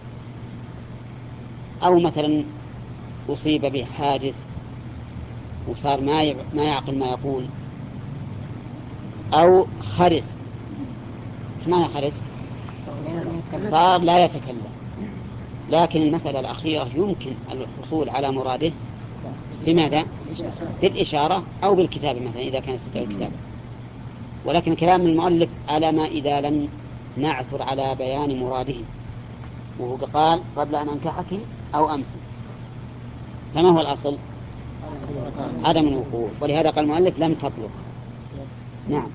أو مثلا أصيب بحادث وصار ما ما يعقل ما يقول، أو خرس. ما معنى خرس؟ صار لا يتكلم. لكن المسألة الأخيرة يمكن الحصول على مراده بماذا؟ بالإشارة أو بالكتابة مثلا إذا كان يستطيع الكتابة. ولكن كلام المؤلف على ما إذا لم نعثر على بيان مراده، وهو قال قبل أن أنكحك أو أمس، فما هو الأصل؟ عدم الوقوع. ولهذا قال المؤلف لم تطلق. نعم.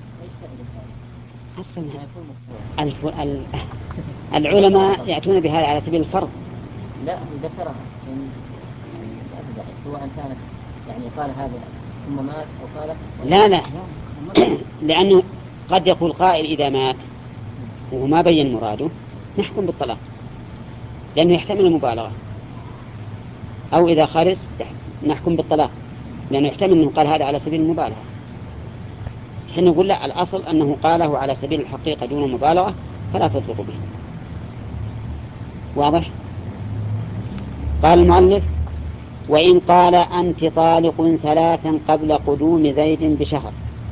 الف... ال... العلماء يأتون بهذا على سبيل الفرض. لا ذكرها من سواء كانت يعني قال هذا ثم مات أو قال لا لا لأنه قد يقول قائل إذا مات وهو ما بين مراده نحكم بالطلاق لأنه يحتمل المبالغة، أو إذا خرس نحكم بالطلاق لأنه يحتمل أنه قال هذا على سبيل المبالغة. حين نقول لا، الأصل أنه قاله على سبيل الحقيقة دون مبالغة فلا تطلق به. واضح؟ قال المؤلف وإن قال أنت طالق ثلاثا قبل قدوم زيد بشهر،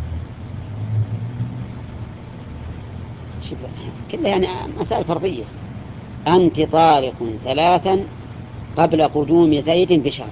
كلها يعني مسائل فرضية. أنت طالق ثلاثا قبل قدوم زيد بشهر،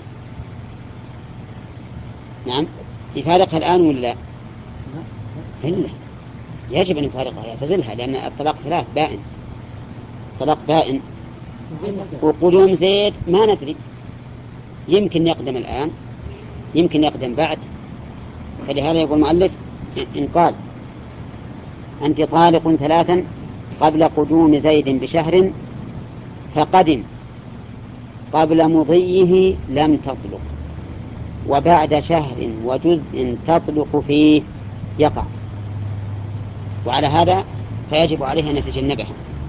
نعم، يفارقها الآن ولا إلا يجب أن يفارقها يعتزلها، لأن الطلاق ثلاث بائن، طلاق بائن. وقدوم زيد ما ندري، يمكن يقدم الآن يمكن يقدم بعد. فلهذا يقول المؤلف إن قال أنت طالق ثلاثا قبل قدوم زيد بشهر فقدم قبل مضيه لم تطلق، وبعد شهر وجزء تطلق فيه يقع. وعلى هذا فيجب عليه أن يتجنبها.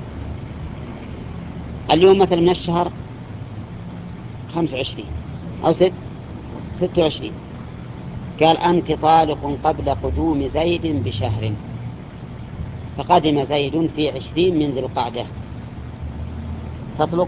اليوم مثلا من الشهر خمسة وعشرين أو ست ستة وعشرين، قال أنت طالق قبل قدوم زيد بشهر، فقدم زيد في عشرين من ذي القعدة، تطلق؟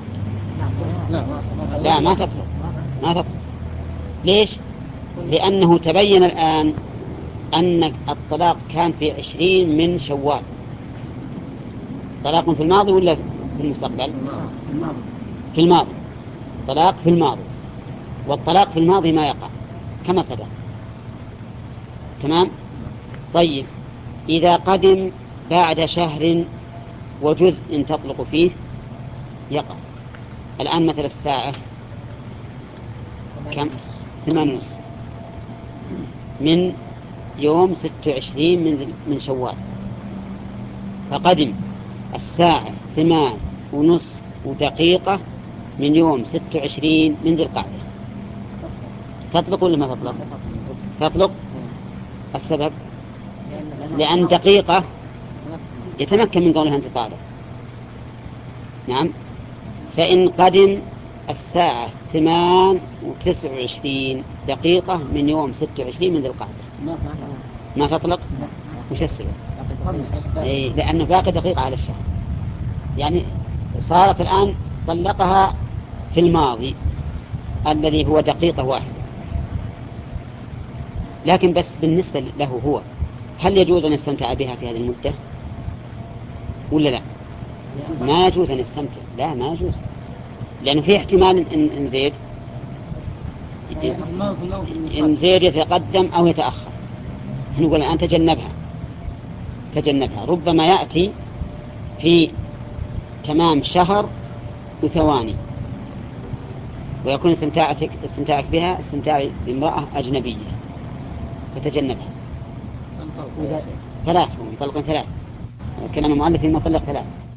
لا ما تطلق، ما تطلق. ليش؟ لأنه تبين الآن أن الطلاق كان في عشرين من شوال. طلاق في الماضي ولا في المستقبل؟ في الماضي. طلاق في الماضي، والطلاق في الماضي ما يقع كما سبق. تمام؟ طيب إذا قدم بعد شهر وجزء تطلق فيه يقع. الآن مثل الساعة كم؟ ثمان ونصف من يوم ستة وعشرين من من شوال، فقدم الساعة ثمان ونصف ودقيقة من يوم ستة وعشرين من ذي القعدة، تطلق ولا ما تطلق؟ تطلق. السبب لأن دقيقة يتمكن من قولها أنت طالب. نعم. فإن قدم الساعة ثمان وتسع وعشرين دقيقة من يوم ستة وعشرين من ذي القعدة ما تطلق. وش السبب؟ إيه، لأنه باقي دقيقة على الشهر، يعني صارت الآن طلقها في الماضي الذي هو دقيقة واحدة. لكن بس بالنسبة له هو هل يجوز أن يستمتع بها في هذه المدة ولا لا؟ ما يجوز أن يستمتع، لا ما يجوز، لأنه في احتمال إن, إن زيد إن زيد يتقدم أو يتأخر. نقول الآن تجنبها تجنبها ربما يأتي في تمام شهر وثواني ويكون استمتاعك استمتاعك بها استمتاع بامرأة أجنبية فتجنبها. ثلاث مطلق ثلاث كلام المؤلف المطلق ثلاث.